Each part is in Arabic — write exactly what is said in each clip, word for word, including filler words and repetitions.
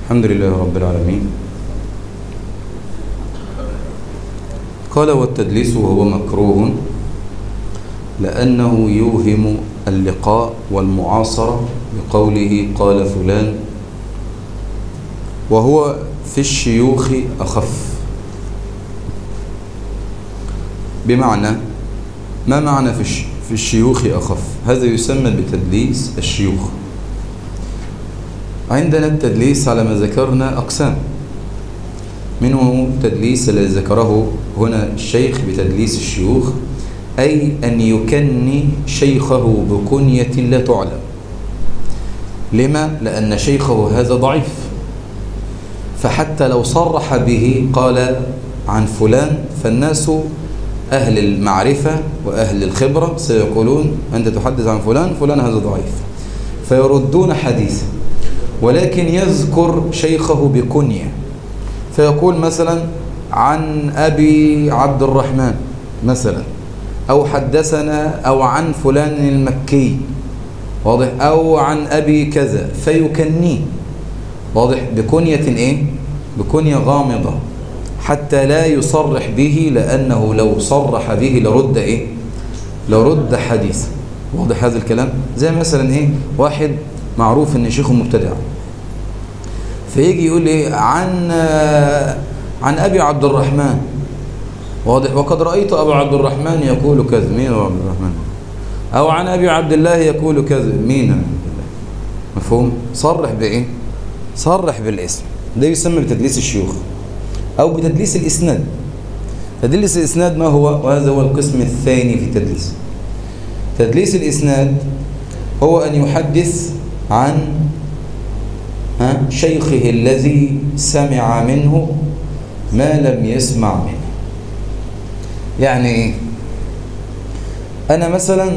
الحمد لله رب العالمين. قال والتدليس وهو مكروه لأنه يوهم اللقاء والمعاصرة بقوله قال فلان، وهو في الشيوخ أخف. بمعنى ما معنى في الشيوخ أخف؟ هذا يسمى بتدليس الشيوخ. عندنا التدليس على ما ذكرنا أقسام، منه تدليس الذي ذكره هنا الشيخ بتدليس الشيوخ، أي أن يكني شيخه بكنية لا تعلم. لما؟ لأن شيخه هذا ضعيف، فحتى لو صرح به قال عن فلان فالناس أهل المعرفة وأهل الخبرة سيقولون أنت تحدث عن فلان، فلان هذا ضعيف، فيردون حديثه، ولكن يذكر شيخه بكنية، فيقول مثلا عن أبي عبد الرحمن مثلا، أو حدثنا، أو عن فلان المكي، واضح، أو عن أبي كذا، فيكنيه، واضح، بكنية إيه؟ بكنية غامضة، حتى لا يصرح به، لأنه لو صرح به لرد إيه؟ لرد حديث. واضح هذا الكلام؟ زي مثلا إيه؟ واحد معروف إن شيخه مبتدع، فيجي يقول إيه؟ عن عن أبي عبد الرحمن، واضح، وقد رأيت أبا عبد الرحمن يقول كذا. مين أبو عبد الرحمن؟ أو عن أبي عبد الله يقول كذا. مين؟ مفهوم؟ صرح بإيه؟ صرح بالاسم. ده يسمى بتدليس الشيوخ أو بتدليس الإسناد. تدليس الإسناد ما هو؟ وهذا هو القسم الثاني في التدليس. تدليس الإسناد هو أن يحدث عن شيخه الذي سمع منه ما لم يسمع منه. يعني إيه؟ أنا مثلا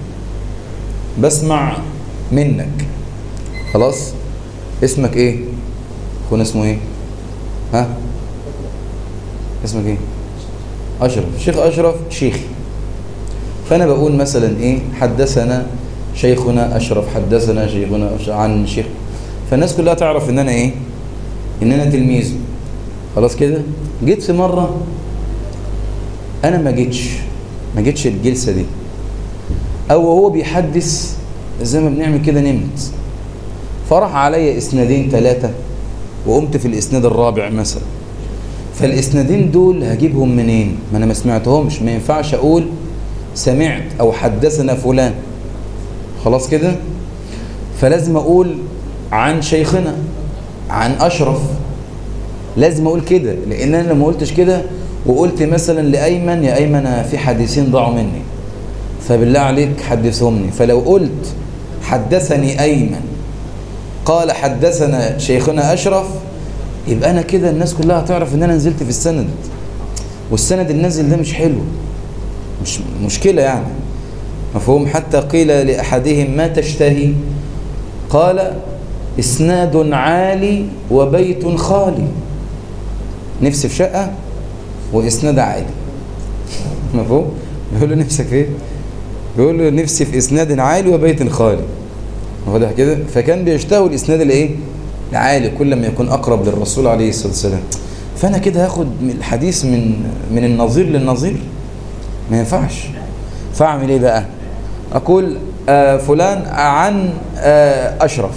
بسمع منك، خلاص، اسمك إيه؟ يكون اسمه إيه؟ ها؟ اسمك إيه؟ أشرف. شيخ أشرف شيخي، فأنا بقول مثلا إيه؟ حدثنا شيخنا أشرف، حدثنا شيخنا عن شيخ، فالناس كلها تعرف إن أنا إيه؟ إن أنا تلميذه، خلاص كده. جيت في مرة أنا ما جيتش ما جيتش الجلسة دي، أو هو بيحدث زي ما بنعمل كده، نمت، فرح علي إسنادين ثلاثة وقمت في الإسناد الرابع مثلا، فالإسنادين دول هجيبهم منين؟ ما أنا ما سمعتهمش، ما ينفعش أقول سمعت أو حدثنا فلان، خلاص كده. فلازم أقول عن شيخنا، عن أشرف، لازم أقول كده، لأن أنا لما قلتش كده وقلت مثلا لأيمن يا أيمن في حديثين ضاعوا مني، فبالله عليك حدثهمني، فلو قلت حدثني أيمن قال حدثنا شيخنا أشرف، يبقى أنا كده الناس كلها هتعرف إن أنا نزلت في السند، والسند النازل ده مش حلو، مش مشكلة يعني، مفهوم؟ حتى قيل لأحدهم ما تشتهي؟ قال إسناد عالي وبيت خالي. نفسي في شقة وإسناد عالي، مفهوم؟ بيقول له نفسك في إيه؟ بيقول له نفسي في إسناد عالي وبيت خالي، واضح كده. فكان بيشتهوا الإسناد الإيه؟ العالي، كل ما يكون أقرب للرسول عليه الصلاة والسلام. فأنا كده هاخد الحديث من من النظير للنظير، ما ينفعش. فأعمل إيه بقى؟ أقول آه فلان عن آه أشرف.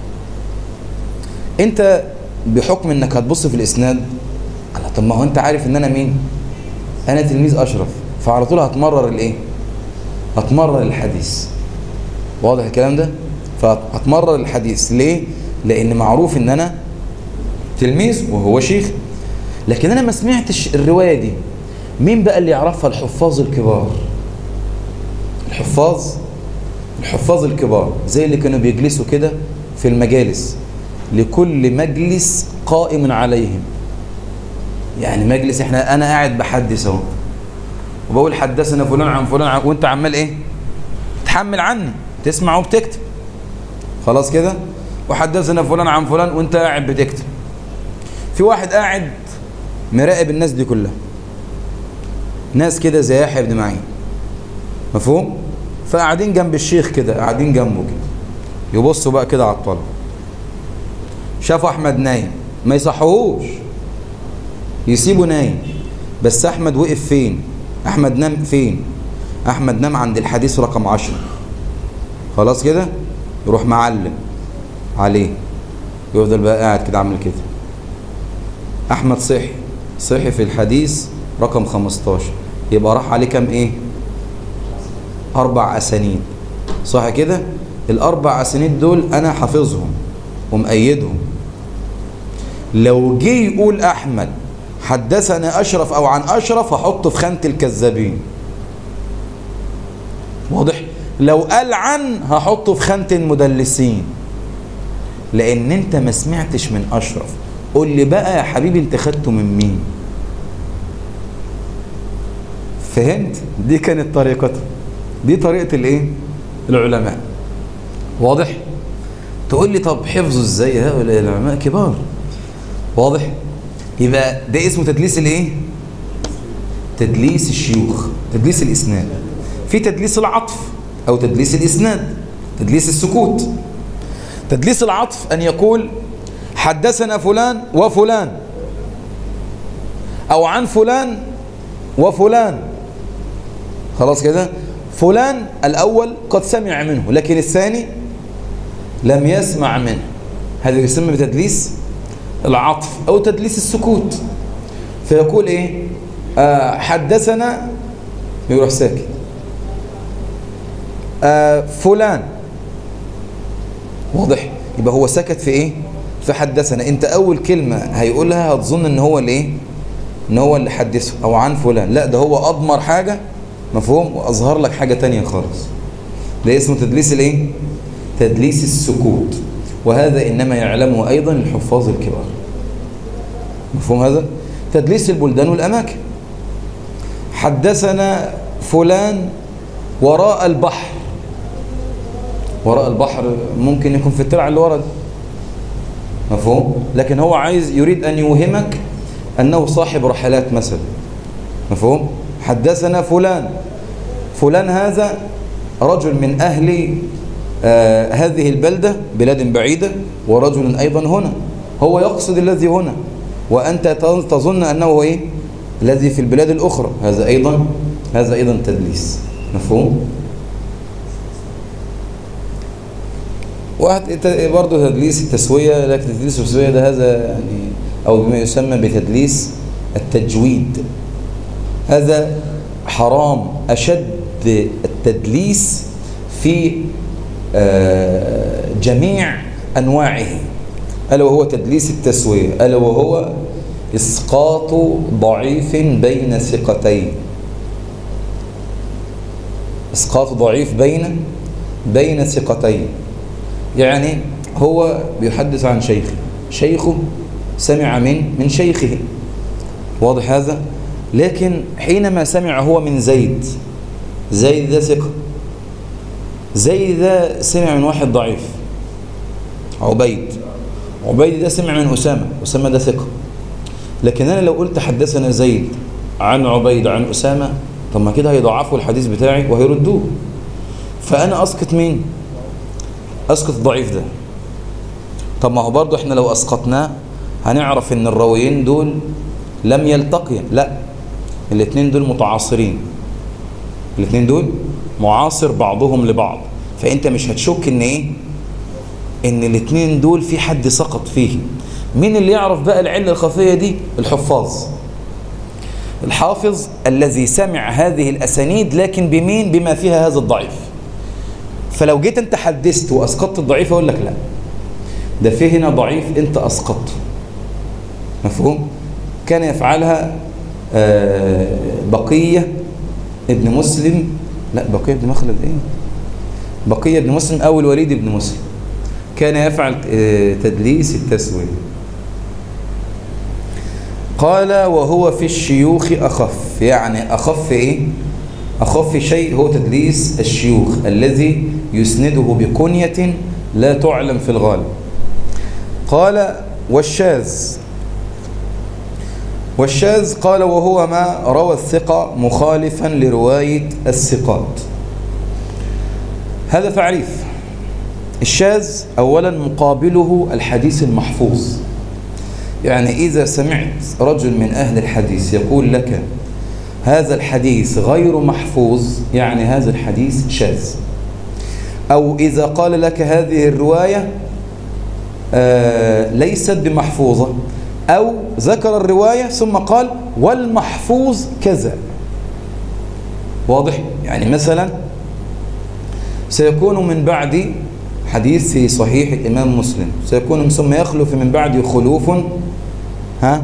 أنت بحكم إنك هتبص في الإسناد، طب ما هو أنت عارف إن أنا مين؟ أنا تلميذ أشرف، فعلى طول هتمرر الإيه؟ هتمرر الحديث، واضح الكلام ده؟ فهتمرر الحديث ليه؟ لأن معروف إن أنا تلميذ وهو شيخ. لكن أنا ما سمعتش الرواية دي، مين بقى اللي يعرفها؟ الحفاظ الكبار. الحفاظ الحفاظ الكبار زي اللي كانوا بيجلسوا كده في المجالس، لكل مجلس قائم عليهم. يعني مجلس احنا انا قاعد بحدث اهو وبقول حدثنا فلان عن فلان عن، وانت عمال ايه؟ تحمل عني، تسمع وبتكتب، خلاص كده. وحدثنا فلان عن فلان وانت قاعد بتكتب. في واحد قاعد مراقب الناس دي كلها، ناس كده زي يحيى بن معين، مفهوم؟ فقاعدين جنب الشيخ كده، قاعدين جنبه كده، يبصوا بقى كده على الطلبه، شافوا أحمد نايم ما يصحوهوش، يسيبوا نايم. بس أحمد وقف فين؟ أحمد نام فين؟ أحمد نام عند الحديث رقم عشرة. خلاص كده يروح معلم عليه، يفضل بقى قاعد كده عامل كده. أحمد صحي صحي في الحديث رقم خمستاشر، يبقى راح عليه كام إيه؟ أربع أسانيد، صح كده؟ الأربع أسانيد دول أنا حافظهم ومأيدهم. لو جه يقول أحمد حدثنا أشرف أو عن أشرف هحطه في خانة الكذابين، واضح؟ لو قال عن هحطه في خانة المدلسين، لأن أنت ما سمعتش من أشرف. قول لي بقى يا حبيبي أنت خدته من مين؟ فهمت؟ دي كانت طريقته، دي طريقة الإيه؟ العلماء، واضح؟ تقول لي طب حفظه إزاي؟ هؤلاء العلماء كبار، واضح؟ يبقى ده اسمه تدليس الإيه؟ تدليس الشيوخ، تدليس الإسناد. في تدليس العطف أو تدليس الإسناد، تدليس السكوت. تدليس العطف أن يقول حدثنا فلان وفلان، أو عن فلان وفلان. خلاص كده؟ فلان الأول قد سمع منه لكن الثاني لم يسمع منه، هذا يسمى بتدليس العطف أو تدليس السكوت. فيقول إيه؟ آه حدثنا، يروح ساكت. آه فلان، واضح؟ يبقى هو سكت في إيه؟ في حدثنا. أنت أول كلمة هيقولها هتظن إن هو اللي إيه؟ إن هو اللي حدثه أو عن فلان. لا، ده هو أضمر حاجة، مفهوم؟ وأظهر لك حاجة تانية خالص. ده اسمه تدليس الإيه؟ تدليس السكوت. وهذا إنما يعلمه أيضا الحفاظ الكبار، مفهوم هذا؟ تدليس البلدان والأماكن. حدثنا فلان وراء البحر. وراء البحر ممكن يكون في الترعة اللي ورا دي، مفهوم؟ لكن هو عايز يريد أن يوهمك أنه صاحب رحلات مثلا، مفهوم؟ حدثنا فلان، فلان هذا رجل من أهل آه هذه البلدة، بلاد بعيدة، ورجل أيضا هنا. هو يقصد الذي هنا وأنت تظن أنه إيه؟ الذي في البلاد الأخرى. هذا أيضا هذا أيضا تدليس، مفهوم؟ واحد برضه تدليس التسوية، لكن تدليس التسوية ده هذا يعني أو بما يسمى بتدليس التجويد، هذا حرام، أشد التدليس في جميع أنواعه، ألا وهو تدليس التسوية، ألا وهو إسقاط ضعيف بين ثقتين. إسقاط ضعيف بين بين ثقتين، يعني هو بيحدث عن شيخه، شيخه سمع من من شيخه، واضح هذا؟ لكن حينما سمع هو من زيد، زيد ده ثقة، زيد ده سمع من واحد ضعيف، عبيد، عبيد ده سمع من أسامة، أسامة ده ثقة. لكن أنا لو قلت حدثنا زيد عن عبيد عن أسامة، طب ما كده هيضعفوا الحديث بتاعي وهيردوه، فأنا أسقط مين؟ أسقط الضعيف ده. طب ما هو برضو إحنا لو أسقطناه هنعرف إن الراويين دول لم يلتقيا، لا، الاثنين دول متعاصرين، الاثنين دول معاصر بعضهم لبعض، فأنت مش هتشك إن إيه؟ إن الاثنين دول في حد سقط فيه. مين اللي يعرف بقى العلة الخفية دي؟ الحفاظ. الحافظ الذي سمع هذه الأسانيد لكن بمين؟ بما فيها هذا الضعيف. فلو جيت أنت حدثت وأسقطت الضعيف أقول لك لا، ده فيه هنا ضعيف أنت أسقطته، مفهوم؟ كان يفعلها بقية ابن مسلم، لا بقية ابن مخلد إيه؟ بقية ابن مسلم أو الوليد ابن مسلم، كان يفعل تدليس التسوية. قال وهو في الشيوخ أخف، يعني أخف إيه؟ أخف شيء هو تدليس الشيوخ الذي يسنده بكنية لا تعلم في الغالب. قال والشاذ، والشاذ قال وهو ما روى الثقة مخالفا لرواية الثقات. هذا تعريف، الشاذ أولا مقابله الحديث المحفوظ. يعني إذا سمعت رجل من أهل الحديث يقول لك هذا الحديث غير محفوظ، يعني هذا الحديث شاذ. أو إذا قال لك هذه الرواية آه ليست بمحفوظة، أو ذكر الرواية ثم قال والمحفوظ كذا. واضح؟ يعني مثلا سيكون من بعد حديث في صحيح الإمام مسلم، سيكون ثم يخلف من بعد خلوف ها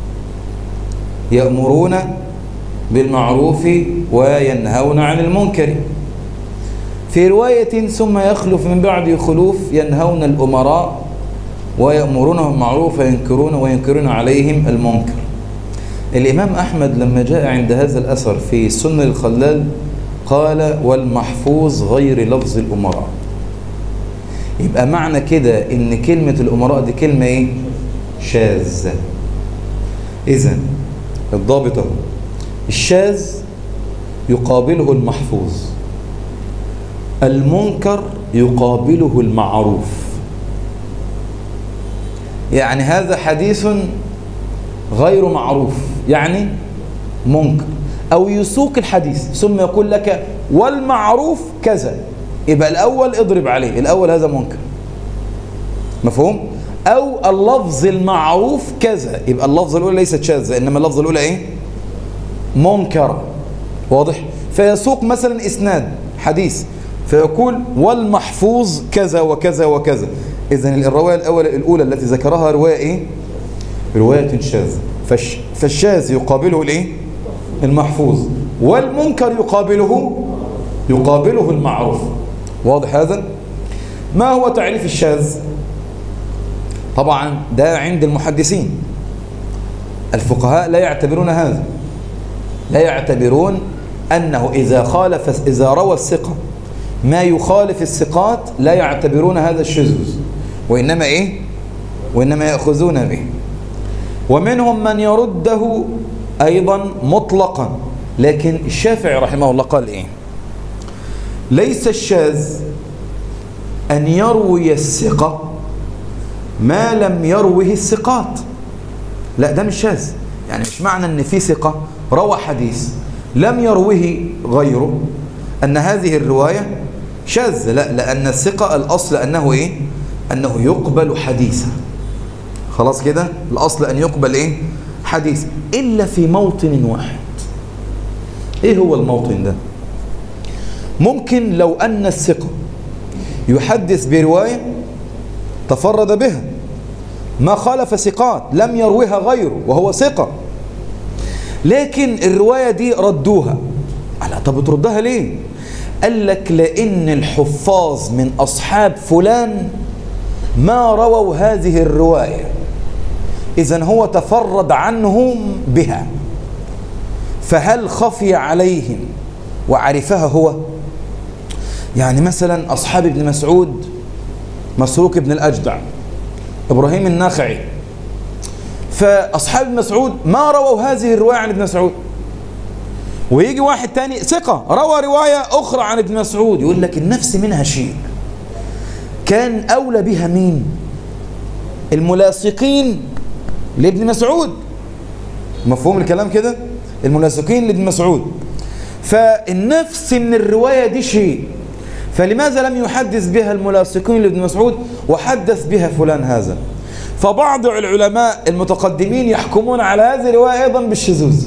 يأمرون بالمعروف وينهون عن المنكر. في رواية ثم يخلف من بعد خلوف ينهون الأمراء ويأمرونهم بالمعروف وينكرون وينكرون عليهم المنكر. الإمام أحمد لما جاء عند هذا الأثر في سنن الخلال قال والمحفوظ غير لفظ الأمراء. يبقى معنى كده إن كلمة الأمراء دي كلمة إيه؟ شاذة. إذن الضابط هو الشاذ يقابله المحفوظ، المنكر يقابله المعروف. يعني هذا حديث غير معروف يعني منكر، أو يسوق الحديث ثم يقول لك والمعروف كذا، يبقى الأول اضرب عليه، الأول هذا منكر، مفهوم؟ أو اللفظ المعروف كذا، يبقى اللفظ الأولى ليست شاذة، إنما اللفظ الأولى إيه؟ منكرة. واضح؟ فيسوق مثلا إسناد حديث فيقول والمحفوظ كذا وكذا وكذا. إذن الرواية الأولى الأولى التي ذكرها رواية إيه؟ رواية شاذة. فش فالشاذ يقابله الإيه؟ المحفوظ، والمنكر يقابله يقابله المعروف. واضح هذا؟ ما هو تعريف الشاذ؟ طبعا ده عند المحدثين، الفقهاء لا يعتبرون هذا، لا يعتبرون أنه إذا خالف إذا روى الثقة ما يخالف الثقات لا يعتبرون هذا الشذوذ، وإنما إيه؟ وإنما يأخذون به. ومنهم من يرده أيضا مطلقا، لكن الشافعي رحمه الله قال إيه؟ ليس الشاذ أن يروي الثقة ما لم يروه الثقات. لا، ده مش شاذ. يعني مش معنى أن في ثقة روى حديث لم يروه غيره أن هذه الرواية شاذة، لا، لأن الثقة الأصل أنه إيه؟ أنه يقبل حديثا. خلاص كده؟ الأصل أن يقبل إيه؟ حديث، إلا في موطن واحد. إيه هو الموطن ده؟ ممكن لو أن الثقة يحدث برواية تفرد بها ما خالف ثقات لم يروها غيره وهو ثقة، لكن الرواية دي ردوها. على طب تردها ليه؟ قال لك لأن الحفاظ من أصحاب فلان ما رووا هذه الرواية، إذن هو تفرد عنهم بها، فهل خفي عليهم وعرفها هو؟ يعني مثلا أصحاب ابن مسعود مسروق بن الأجدع، إبراهيم النخعي، فأصحاب ابن مسعود ما رووا هذه الرواية عن ابن مسعود، ويجي واحد تاني ثقة روى رواية أخرى عن ابن مسعود، يقول لك النفس منها شيء. كان أولى بها مين؟ الملاصقين لابن مسعود. مفهوم الكلام كده؟ الملاصقين لابن مسعود. فالنفس من الرواية دي شيء، فلماذا لم يحدث بها الملاصقين لابن مسعود وحدث بها فلان هذا؟ فبعض العلماء المتقدمين يحكمون على هذه الرواية أيضا بالشذوذ.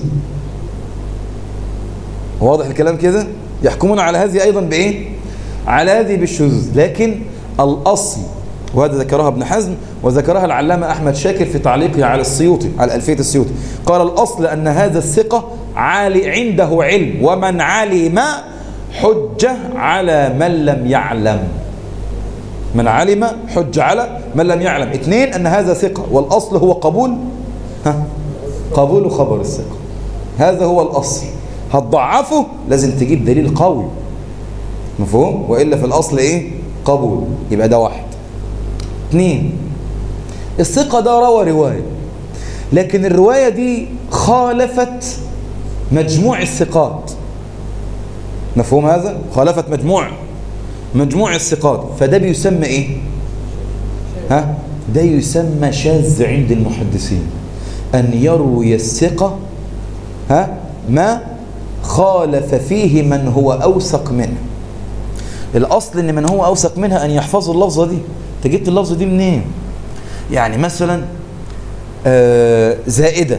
واضح الكلام كده؟ يحكمون على هذه أيضا بإيه؟ على هذه بالشذوذ. لكن الأصل، وهذا ذكرها ابن حزم وذكرها العلامة أحمد شاكر في تعليقه على السيوطي، على ألفية السيوطي، قال الأصل أن هذا الثقة عالي عنده علم، ومن علم حجة على من لم يعلم. من علم حجة على من لم يعلم. اثنين، أن هذا ثقة، والأصل هو قبول ها قبول خبر الثقة، هذا هو الأصل. هتضعفه لازم تجيب دليل قوي، مفهوم؟ وإلا في الأصل إيه؟ قبول. يبقى ده واحد. اثنين، الثقة ده روى رواية، لكن الرواية دي خالفت مجموع الثقات. مفهوم هذا؟ خالفت مجموع مجموع الثقات، فده بيسمى ايه؟ ها؟ ده يسمى شاذ عند المحدثين، أن يروي الثقة ها ما خالف فيه من هو أوثق منه. الأصل أن من هو أوثق منها أن يحفظ اللفظة دي. أنت جبت اللفظة دي منين؟ يعني مثلا آه زائدة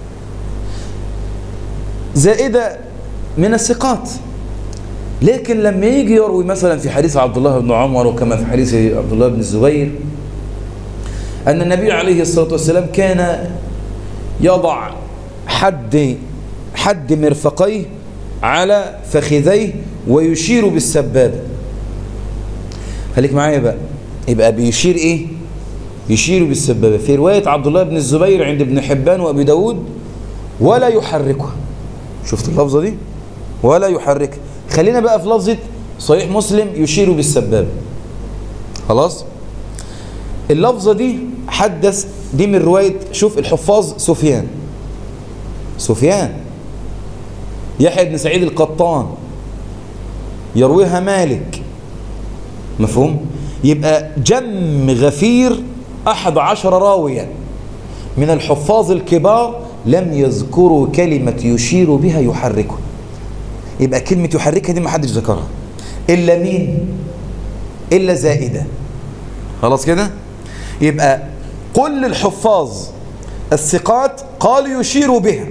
زائدة من الثقات، لكن لما يجي يروي مثلا في حديث عبد الله بن عمر وكما في حديث عبد الله بن الزبير أن النبي عليه الصلاة والسلام كان يضع حد حد مرفقيه على فخذيه ويشير بالسبابة. خليك معايا بقى، يبقى بيشير ايه؟ يشير بالسبابة. في رواية عبد الله بن الزبير عند ابن حبان وابي داود ولا يحركها. شفت اللفظة دي؟ ولا يحركها. خلينا بقى في لفظة صحيح مسلم يشير بالسبابة. خلاص؟ اللفظة دي حدث دي من رواية، شوف الحفاظ سفيان سفيان يحيى بن سعيد القطان يرويها مالك، مفهوم؟ يبقى جم غفير أحد عشر راويا من الحفاظ الكبار لم يذكروا كلمة يشير بها يحركها. يبقى كلمة يحركها دي ما حدش ذكرها إلا مين؟ إلا زائدة. خلاص كده؟ يبقى كل الحفاظ الثقات قالوا يشير بها.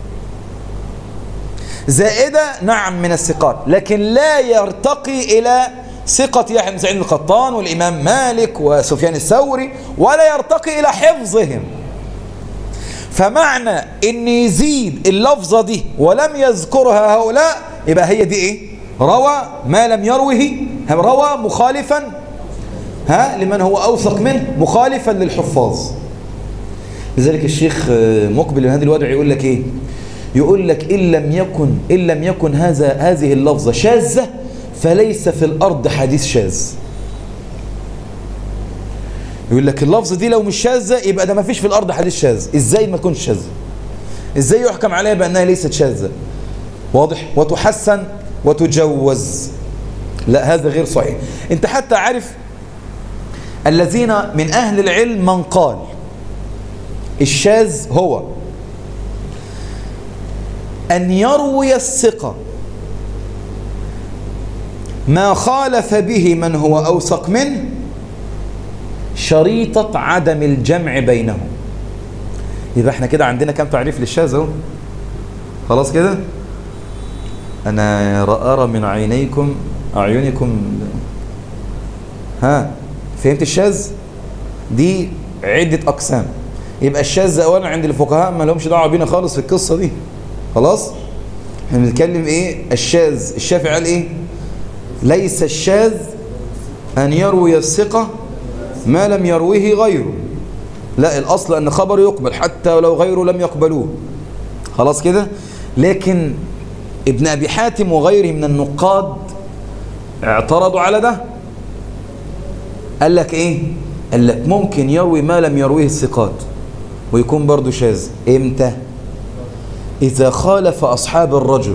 زائدة نعم من الثقات، لكن لا يرتقي إلى ثقة يحيى بن سعيد القطان والإمام مالك وسفيان الثوري، ولا يرتقي إلى حفظهم. فمعنى إن يزيد اللفظة دي ولم يذكرها هؤلاء يبقى هي دي إيه؟ روى ما لم يروه، روى مخالفا ها لمن هو أوثق منه، مخالفا للحفاظ. لذلك الشيخ مقبل بن هادي الودعي يقول لك إيه؟ يقول لك إن لم يكن إن لم يكن هذا هذه اللفظة شاذة فليس في الأرض حديث شاذ. يقول لك اللفظة دي لو مش شاذة يبقى ده ما فيش في الأرض حديث شاذ. إزاي ما تكونش شاذة؟ إزاي يحكم عليها بأنها ليست شاذة؟ واضح؟ وتحسن وتجوز. لا، هذا غير صحيح. أنت حتى عارف الذين من أهل العلم من قال الشاذ هو أن يروي الثقة ما خالف به من هو أوثق منه شريطة عدم الجمع بينهم. يبقى احنا كده عندنا كم تعريف للشاذ اهو. خلاص كده؟ أنا أرى من عينيكم أعينكم. ها فهمت الشاذ؟ دي عدة أقسام. يبقى الشاذ أولا عند الفقهاء ما لهمش دعوة بينا خالص في القصة دي. خلاص؟ احنا بنتكلم ايه؟ الشاذ. الشافعي قال ايه؟ ليس الشاذ أن يروي الثقة ما لم يروه غيره. لا، الأصل أن خبر يقبل حتى ولو غيره لم يقبلوه. خلاص كده؟ لكن ابن أبي حاتم وغيره من النقاد اعترضوا على ده. قال لك ايه؟ قال لك ممكن يروي ما لم يرويه الثقات ويكون برضو شاذ. امتى؟ إذا خالف أصحاب الرجل.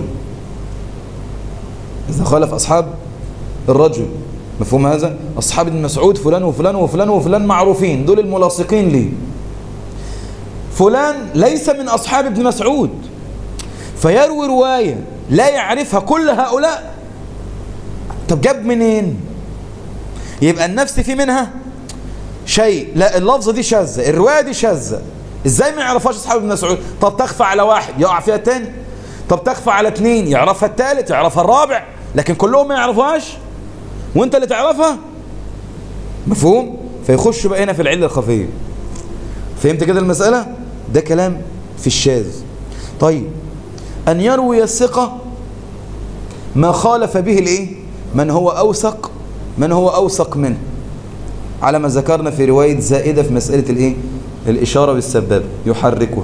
إذا خالف أصحاب الرجل، مفهوم هذا؟ أصحاب ابن مسعود فلان وفلان وفلان وفلان معروفين، دول الملاصقين ليه. فلان ليس من أصحاب ابن مسعود فيروي رواية لا يعرفها كل هؤلاء. طب جاب منين؟ يبقى النفس في منها شيء. لا، اللفظة دي شاذة، الرواية دي شاذة. ازاي ما يعرفهاش اصحاب ابن مسعود؟ طب تخفى على واحد يقع فيها الثاني، طب تخفى على اثنين يعرفها الثالث، يعرفها الرابع، لكن كلهم ما يعرفوهاش وانت اللي تعرفها. مفهوم؟ فيخش بقى هنا في العلة الخفية. فهمت كده المسألة؟ ده كلام في الشاذ. طيب، أن يروي الثقة ما خالف به الايه؟ من هو أوثق من هو أوثق منه، على ما ذكرنا في رواية زائدة في مسألة الايه؟ الإشارة بالسبابة يحركها.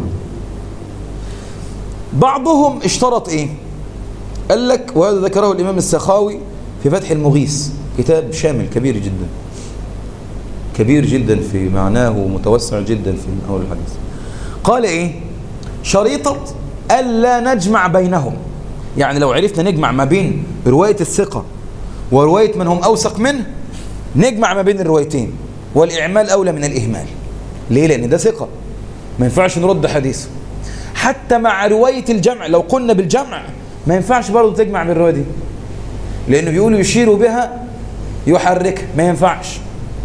بعضهم اشترط ايه؟ قال لك، وهذا ذكره الإمام السخاوي في فتح المغيث، كتاب شامل كبير جدا كبير جدا في معناه ومتوسع جدا في أول الحديث. قال ايه؟ شريطة ألا نجمع بينهم. يعني لو عرفنا نجمع ما بين رواية الثقة ورواية من هم أوثق منه نجمع ما بين الروايتين، والإعمال أولى من الإهمال. ليه؟ لأن ده ثقة ما ينفعش نرد حديثه. حتى مع رواية الجمع لو قلنا بالجمع ما ينفعش برضه تجمع بالرواية دي، لأنه بيقولوا يشير بها يحركها، ما ينفعش،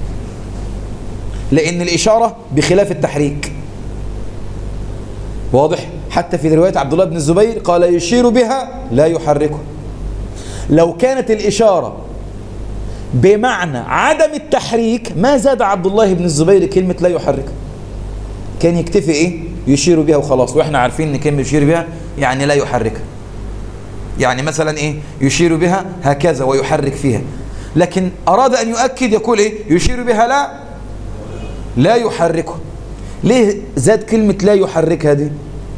لأن الإشارة بخلاف التحريك. واضح؟ حتى في رواية عبد الله بن الزبير قال يشير بها لا يحركها. لو كانت الإشارة بمعنى عدم التحريك ما زاد عبد الله بن الزبير كلمة لا يحركها، كان يكتفي إيه؟ يشير بها وخلاص. وإحنا عارفين إن كلمة يشير بها يعني لا يحركها، يعني مثلا إيه؟ يشير بها هكذا ويحرك فيها. لكن أراد أن يؤكد يقول إيه؟ يشير بها لا لا يحركها. ليه زاد كلمة لا يحركها دي؟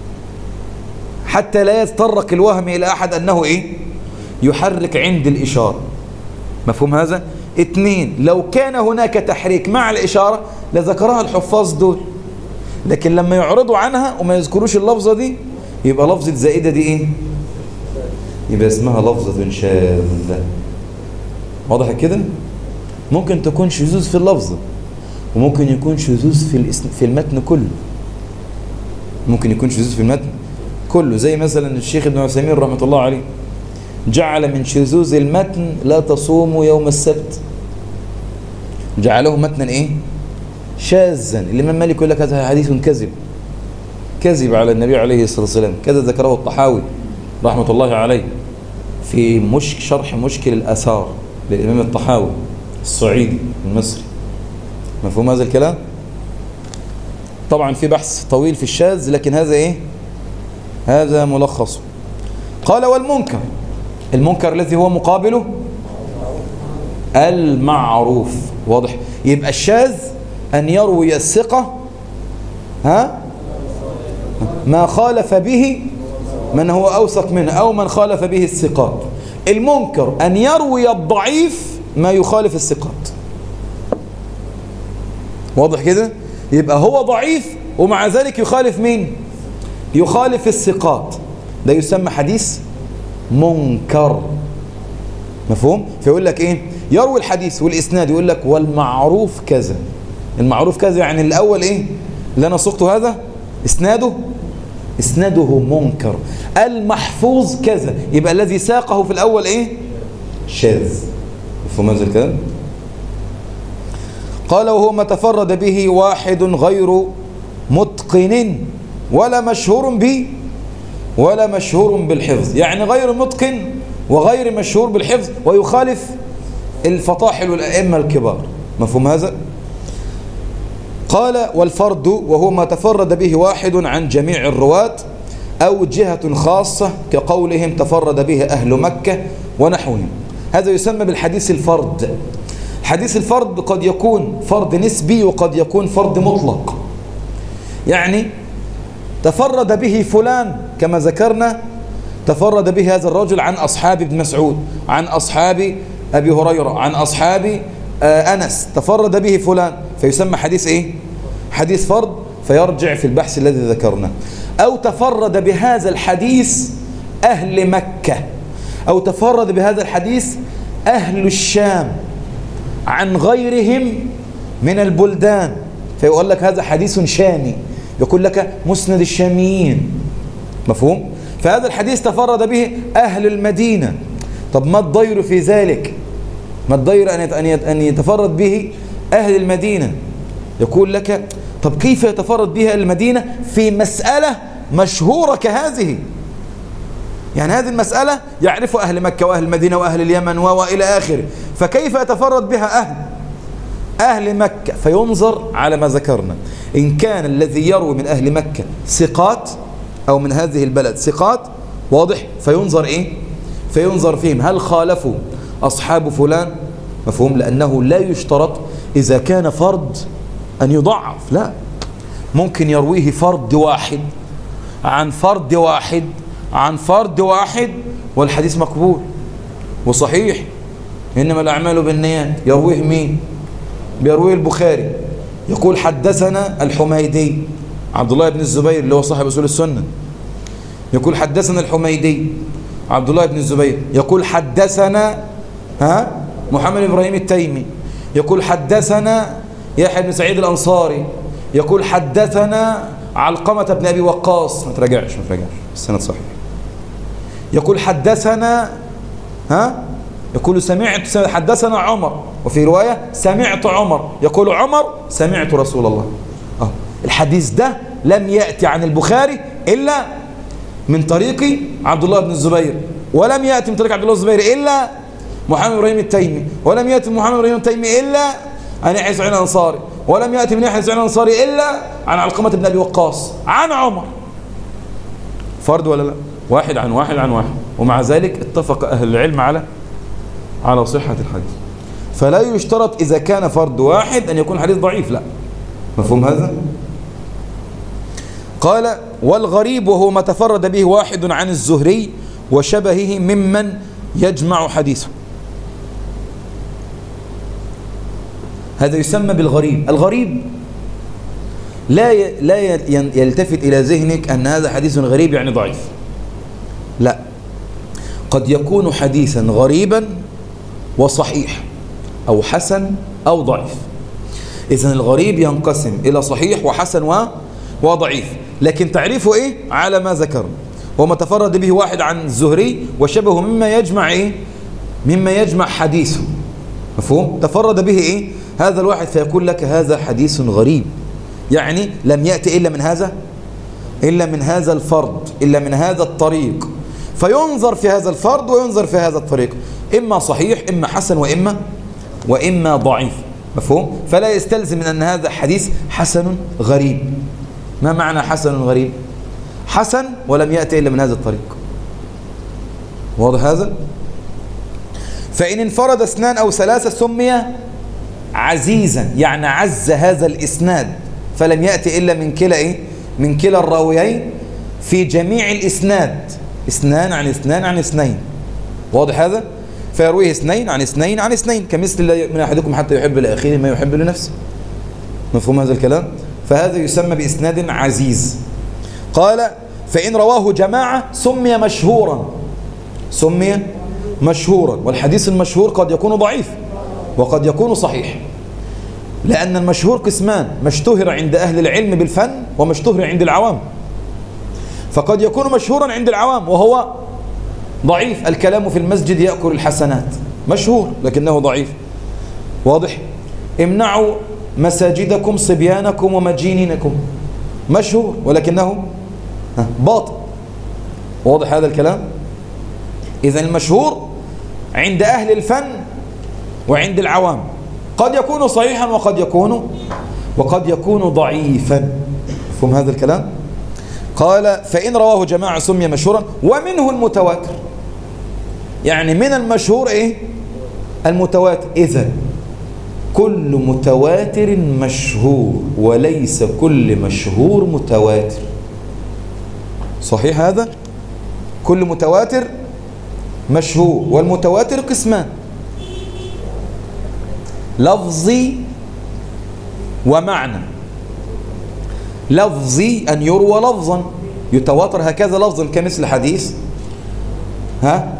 حتى لا يتطرق الوهم إلى أحد أنه إيه؟ يحرك عند الإشارة. مفهوم هذا؟ اثنين، لو كان هناك تحريك مع الإشارة لذكرها الحفاظ دول، لكن لما يعرضوا عنها وما يذكروش اللفظة دي يبقى لفظة زائدة دي إيه؟ يبقى اسمها لفظة شاذة. واضح كده؟ ممكن تكون شذوذ في اللفظة، وممكن يكون شذوذ في في المتن كله. ممكن يكون شذوذ في المتن كله، زي مثلا الشيخ ابن عثيمين رحمة الله عليه جعل من شذوذ المتن لا تصوموا يوم السبت، جعله متنا ايه؟ شاذا. الإمام مالك يقول لك هذا حديث كذب، كذب على النبي عليه الصلاة والسلام. كذا ذكره الطحاوي رحمة الله عليه في مش شرح مشكل الآثار للإمام الطحاوي الصعيدي المصري. مفهوم هذا الكلام؟ طبعا في بحث طويل في الشاذ، لكن هذا ايه؟ هذا ملخص. قال والمنكر، المنكر الذي هو مقابله المعروف. واضح؟ يبقى الشاذ أن يروي الثقة ها ما خالف به من هو أوثق منه أو من خالف به الثقات. المنكر أن يروي الضعيف ما يخالف الثقات. واضح كده؟ يبقى هو ضعيف ومع ذلك يخالف مين؟ يخالف الثقات. ده يسمى حديث منكر. مفهوم؟ فيقول لك ايه؟ يروي الحديث والإسناد يقول لك والمعروف كذا. المعروف كذا يعني الأول ايه؟ اللي أنا سقته هذا إسناده إسناده منكر. المحفوظ كذا، يبقى الذي ساقه في الأول ايه؟ شاذ. مفهوم هذا الكلام؟ قال وهو ما تفرد به واحد غير متقن ولا مشهور به ولا مشهور بالحفظ، يعني غير متقن وغير مشهور بالحفظ ويخالف الفطاحل والأئمة الكبار. مفهوم هذا؟ قال والفرد وهو ما تفرد به واحد عن جميع الرواة أو جهة خاصة كقولهم تفرد به أهل مكة ونحوهم. هذا يسمى بالحديث الفرد. حديث الفرد قد يكون فرد نسبي وقد يكون فرد مطلق. يعني تفرد به فلان كما ذكرنا، تفرد به هذا الرجل عن أصحاب ابن مسعود، عن أصحاب أبي هريرة، عن أصحاب أنس، تفرد به فلان، فيسمى حديث إيه؟ حديث فرد، فيرجع في البحث الذي ذكرنا. أو تفرد بهذا الحديث أهل مكة، أو تفرد بهذا الحديث أهل الشام عن غيرهم من البلدان، فيقول لك هذا حديث شامي، يقول لك مسند الشاميين. مفهوم؟ فهذا الحديث تفرد به أهل المدينة. طب ما الضير في ذلك؟ ما الضير أن يتفرد به أهل المدينة؟ يقول لك طب كيف يتفرد به أهل المدينة في مسألة مشهورة كهذه؟ يعني هذه المسألة يعرف أهل مكة وأهل المدينة وأهل اليمن وإلى آخره، فكيف يتفرد بها أهل أهل مكة؟ فينظر على ما ذكرنا، إن كان الذي يروي من أهل مكة ثقات أو من هذه البلد ثقات، واضح؟ فينظر إيه؟ فينظر فيهم هل خالفوا أصحاب فلان؟ مفهوم؟ لأنه لا يشترط إذا كان فرد أن يضعف، لا، ممكن يرويه فرد واحد عن فرد واحد عن فرد واحد والحديث مقبول وصحيح. إنما الأعمال بالنيات. يرويه مين؟ بيرويه البخاري، يقول حدثنا الحميدي عبد الله بن الزبير اللي هو صاحب أصول السنة، يقول حدثنا الحميدي عبد الله بن الزبير، يقول حدثنا ها محمد بن إبراهيم التيمي، يقول حدثنا يحيى بن سعيد الأنصاري، يقول حدثنا علقمة بن أبي وقاص، ما تراجعش ما تراجعش السند صحيح. يقول حدثنا ها يقول سمعت حدثنا عمر، وفي رواية سمعت عمر، يقول عمر سمعت رسول الله. آه. الحديث ده لم يأتي عن البخاري إلا من طريق عبد الله بن الزبير، ولم يأتي من طريق عبد الله بن الزبير إلا محمد بن إبراهيم التيمي، ولم يأتي من محمد بن إبراهيم التيمي إلا عن يحيى بن سعيد الأنصاري، ولم يأتي من يحيى بن سعيد الأنصاري إلا عن علقمة بن أبي وقاص عن عمر. فرد ولا لا؟ واحد عن واحد عن واحد، ومع ذلك اتفق أهل العلم على على صحة الحديث. فلا يشترط إذا كان فرد واحد أن يكون الحديث ضعيف، لا. مفهوم هذا؟ قال والغريب وهو ما تفرد به واحد عن الزهري وشبهه ممن يجمع حديثه. هذا يسمى بالغريب. الغريب لا ي... لا يلتفت إلى ذهنك أن هذا حديث غريب يعني ضعيف، لا. قد يكون حديثا غريبا وصحيح، أو حسن أو ضعيف. إذن الغريب ينقسم إلى صحيح وحسن و... وضعيف، لكن تعريفه إيه؟ على ما ذكرنا، وما تفرد به واحد عن الزهري وشبهه مما يجمع إيه؟ مما يجمع حديثه. مفهوم؟ تفرد به إيه؟ هذا الواحد، فيقول لك هذا حديث غريب، يعني لم يأتي إلا من هذا إلا من هذا الفرد، إلا من هذا الطريق، فينظر في هذا الفرد وينظر في هذا الطريق، إما صحيح إما حسن وإما وإما ضعيف. مفهوم؟ فلا يستلزم من أن هذا حديث حسن غريب. ما معنى حسن غريب؟ حسن ولم يأتي إلا من هذا الطريق. واضح هذا؟ فإن انفرد اثنان أو ثلاثة سمي عزيزا، يعني عز هذا الإسناد، فلم يأتي إلا من كلا إيه؟ من كلا الراويين في جميع الإسناد، اثنان عن اثنان عن اثنين. واضح هذا؟ فيرويه اثنين عن اثنين عن اثنين، كمثل من أحدكم حتى يحب لأخيه ما يحب لنفسه. مفهوم هذا الكلام؟ فهذا يسمى بإسناد عزيز. قال فإن رواه جماعة سمي مشهورا، سمي مشهورا. والحديث المشهور قد يكون ضعيف وقد يكون صحيح، لأن المشهور قسمان: ما اشتهر عند أهل العلم بالفن وما اشتهر عند العوام. فقد يكون مشهورا عند العوام وهو ضعيف، الكلام في المسجد يأكل الحسنات، مشهور لكنه ضعيف. واضح؟ امنعوا مساجدكم صبيانكم ومجينينكم، مشهور ولكنه باطل. واضح هذا الكلام؟ إذن المشهور عند أهل الفن وعند العوام قد يكون صحيحا وقد يكون وقد يكون ضعيفا. مفهوم هذا الكلام؟ قال فإن رواه جماعة سمي مشهورا. ومنه المتواتر، يعني من المشهور إيه؟ المتواتر. إذن كل متواتر مشهور وليس كل مشهور متواتر. صحيح هذا؟ كل متواتر مشهور، والمتواتر قسمان: لفظي ومعنى. لفظي أن يروى لفظا، يتواتر هكذا لفظا، كمثل حديث ها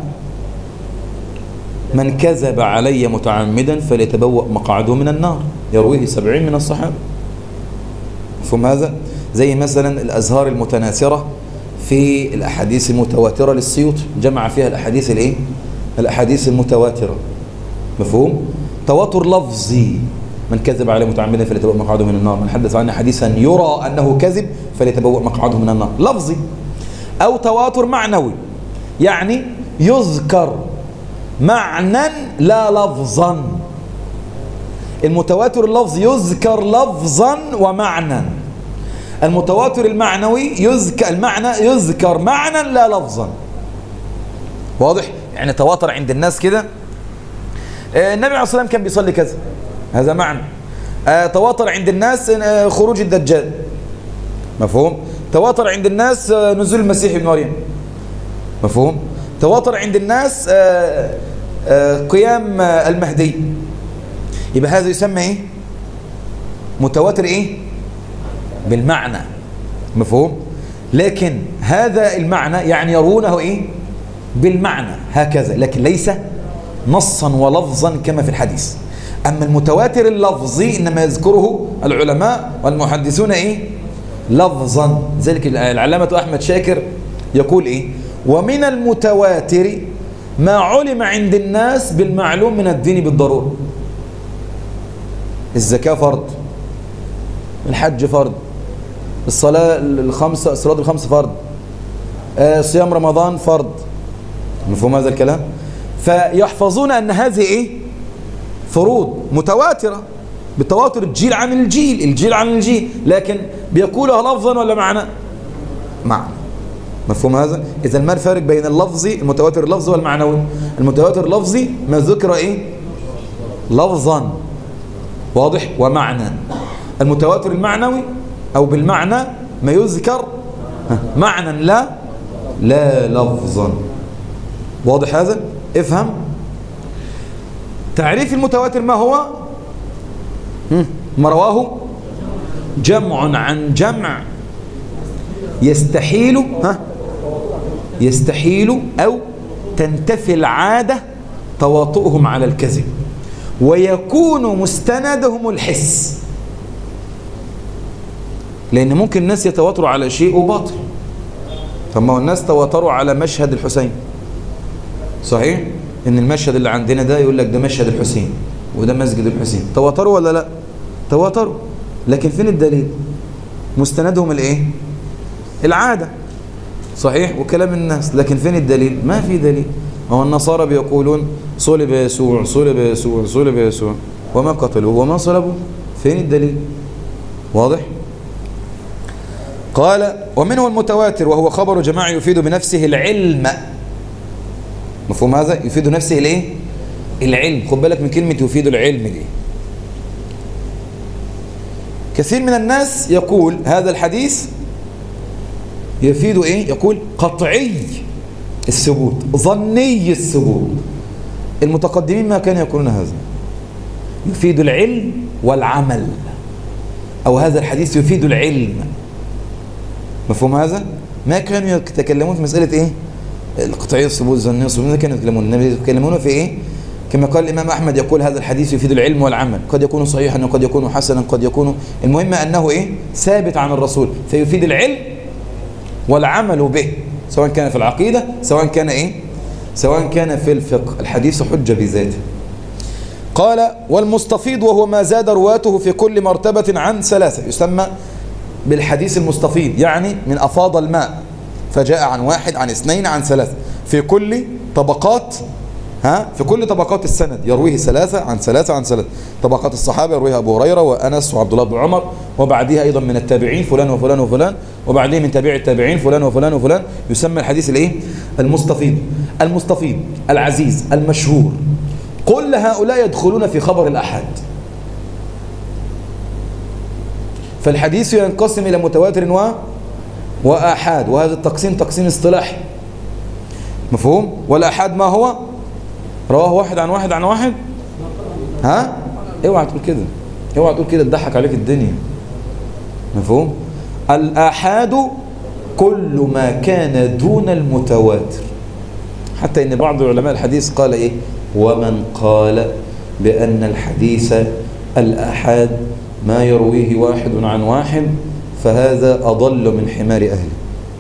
من كذب علي متعمدا فليتبوأ مقعده من النار، يرويه سبعين من الصحابة. مفهوم هذا؟ زي مثلا الأزهار المتناثرة في الأحاديث المتواترة للسيوطي، جمع فيها الأحاديث الإيه؟ الأحاديث المتواترة. مفهوم؟ تواتر لفظي: من كذب عليه متعمدا فليتبوأ مقعده من النار، من حدث عنه حديثا يرى أنه كذب فليتبوأ مقعده من النار، لفظي. أو تواتر معنوي، يعني يذكر معنى لا لفظا. المتواتر اللفظي يذكر لفظا ومعنى، المتواتر المعنوي يذكر المعنى يذكر معنى لا لفظا. واضح؟ يعني تواتر عند الناس كده النبي عليه الصلاة والسلام كان بيصلي كذا، هذا معنى. تواتر عند الناس خروج الدجال، مفهوم؟ تواتر عند الناس نزول المسيح ابن مريم، مفهوم؟ تواتر عند الناس قيام المهدي. يبقى هذا يسمى ايه؟ متواتر ايه؟ بالمعنى، مفهوم؟ لكن هذا المعنى يعني يرونه ايه؟ بالمعنى هكذا، لكن ليس نصا ولفظا كما في الحديث. أما المتواتر اللفظي إنما يذكره العلماء والمحدثون إيه؟ لفظا. ذلك العلامة أحمد شاكر يقول إيه؟ ومن المتواتر ما علم عند الناس بالمعلوم من الدين بالضرورة. الزكاة فرض، الحج فرض، الصلاة الخمسة الصلاة الخمس فرض، آه صيام رمضان فرض. مفهوم هذا الكلام؟ فيحفظون أن هذه إيه؟ فروض متواترة بتواتر الجيل عن الجيل، الجيل عن الجيل، لكن بيقولها لفظا ولا معنى؟ معنى. مفهوم هذا؟ إذا ما الفرق بين اللفظي المتواتر اللفظي والمعنوي؟ المتواتر اللفظي ما ذكر إيه؟ لفظا، واضح؟ ومعنى. المتواتر المعنوي أو بالمعنى ما يذكر معنى لا لا لفظا. واضح هذا؟ افهم. تعريف المتواتر ما هو؟ ما رواه جمع عن جمع يستحيل ها يستحيل أو تنتفي العادة تواطؤهم على الكذب ويكون مستندهم الحس. لأن ممكن الناس يتواتروا على شيء وباطل. طب ما هو الناس تواتروا على مشهد الحسين، صحيح؟ إن المشهد اللي عندنا ده يقول لك ده مشهد الحسين وده مسجد الحسين. تواتروا ولا لا؟ تواتروا، لكن فين الدليل؟ مستندهم الايه؟ العادة، صحيح؟ وكلام الناس، لكن فين الدليل؟ ما في دليل. هو النصارى بيقولون صلب يسوع صلب يسوع صلب يسوع وما قتلوه وما صلبوه. فين الدليل؟ واضح؟ قال ومنه المتواتر وهو خبر جماعة يفيد بنفسه العلم. مفهوم هذا؟ يفيد نفسه الايه؟ العلم. خد بالك من كلمة يفيد العلم دي. كثير من الناس يقول هذا الحديث يفيد ايه؟ يقول قطعي الثبوت، ظني الثبوت. المتقدمين ما كانوا يقولون هذا. يفيد العلم والعمل، او هذا الحديث يفيد العلم. مفهوم هذا؟ ما كانوا يتكلمون في مسألة ايه؟ القطعي الثبوت، ظني الثبوت. كانوا يتكلمون النبي يتكلمون في ايه؟ كما قال الإمام أحمد يقول هذا الحديث يفيد العلم والعمل، قد يكون صحيحا وقد يكون حسنا قد يكون، المهم أنه إيه؟ ثابت عن الرسول، فيفيد العلم والعمل به، سواء كان في العقيدة سواء كان إيه؟ سواء كان في الفقه. الحديث حجة بذاته. قال والمستفيض وهو ما زاد رواته في كل مرتبة عن ثلاثة، يسمى بالحديث المستفيض، يعني من أفاض الماء فجاء عن واحد عن اثنين عن ثلاثة، في كل طبقات ها في كل طبقات السند يرويه ثلاثة عن ثلاثة عن ثلاثة. طبقات الصحابة يرويها أبو هريرة وأنس وعبد الله بن عمر، وبعدها أيضا من التابعين فلان وفلان وفلان، وبعدها من تابع التابعين فلان وفلان وفلان. يسمى الحديث الايه؟ المستفيض. المستفيض العزيز المشهور. كل هؤلاء يدخلون في خبر الأحاد. فالحديث ينقسم إلى متواتر و وآحاد، وهذا التقسيم تقسيم اصطلاحي. مفهوم؟ والآحاد ما هو؟ رواه واحد عن واحد عن واحد. ها؟ اوعى تقول كده، اوعى تقول كده تضحك عليك الدنيا. مفهوم؟ الآحاد كل ما كان دون المتواتر. حتى ان بعض علماء الحديث قال ايه؟ ومن قال بأن الحديث الآحاد ما يرويه واحد عن واحد فهذا أضل من حمار أهله.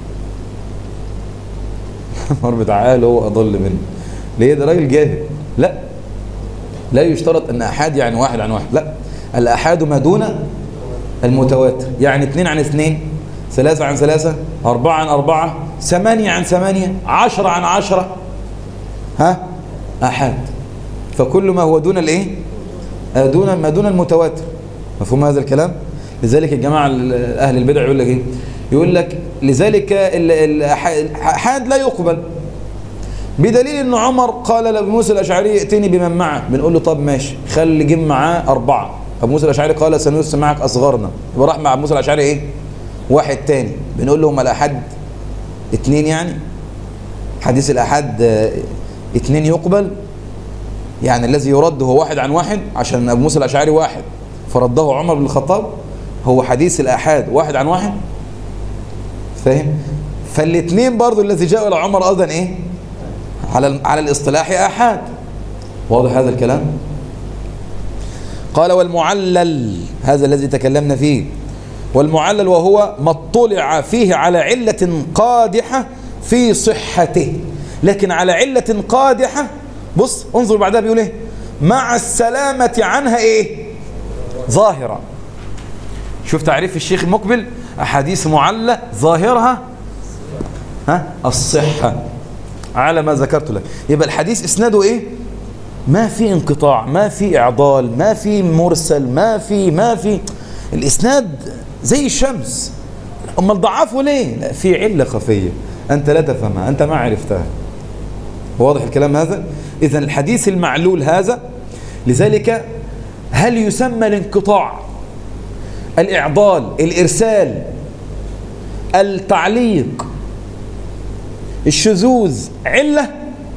مر بتعال هو أضل منه. ليه؟ ده راجل جاهل. لا، لا يشترط أن أحاد يعني واحد عن واحد، لا، الأحاد ما دون المتواتر، يعني اثنين عن اثنين، ثلاثة عن ثلاثة، أربعة عن أربعة، ثمانية عن ثمانية، عشرة عن عشرة، ها؟ أحاد. فكل ما هو دون الإيه؟ دون ما دون المتواتر. مفهوم هذا الكلام؟ لذلك الجماعة أهل البدع يقول لك إيه؟ يقول لك لذلك الأحاد لا يقبل، بدليل أن عمر قال لأبو موسى الأشعري ائتني بمن معه. بنقول له طب ماشي، خلي جيب معاه أربعة. أبو موسى الأشعري قال سنرسل معك أصغرنا، يبقى راح مع أبو موسى الأشعري إيه؟ واحد تاني. بنقول لهم الأحاد اتنين، يعني حديث الأحاد اتنين يقبل، يعني الذي يرد هو واحد عن واحد، عشان أبو موسى الأشعري واحد فرده عمر بن الخطاب، هو حديث الأحاد واحد عن واحد. فاهم؟ فالاثنين برضو الذي جاء إلى عمر أيضا إيه؟ على على الاصطلاح آحاد. واضح هذا الكلام؟ قال والمعلل، هذا الذي تكلمنا فيه، والمعلل وهو ما اطلع فيه على علة قادحة في صحته، لكن على علة قادحة، بص انظر بعدها بيقول ايه، مع السلامة عنها ايه؟ ظاهرة. شوف تعريف الشيخ المقبل، أحاديث معلة ظاهرها ها الصحة على ما ذكرت لك. يبقى الحديث اسناده ايه؟ ما في انقطاع، ما في إعضال، ما في مرسل، ما في ما في الإسناد زي الشمس. أما الضعفه ليه؟ لا، في علة خفية أنت لا تفهمها، أنت ما عرفتها. واضح الكلام هذا؟ إذن الحديث المعلول هذا، لذلك هل يسمى الانقطاع، الإعضال، الإرسال، التعليق، الشذوذ علة؟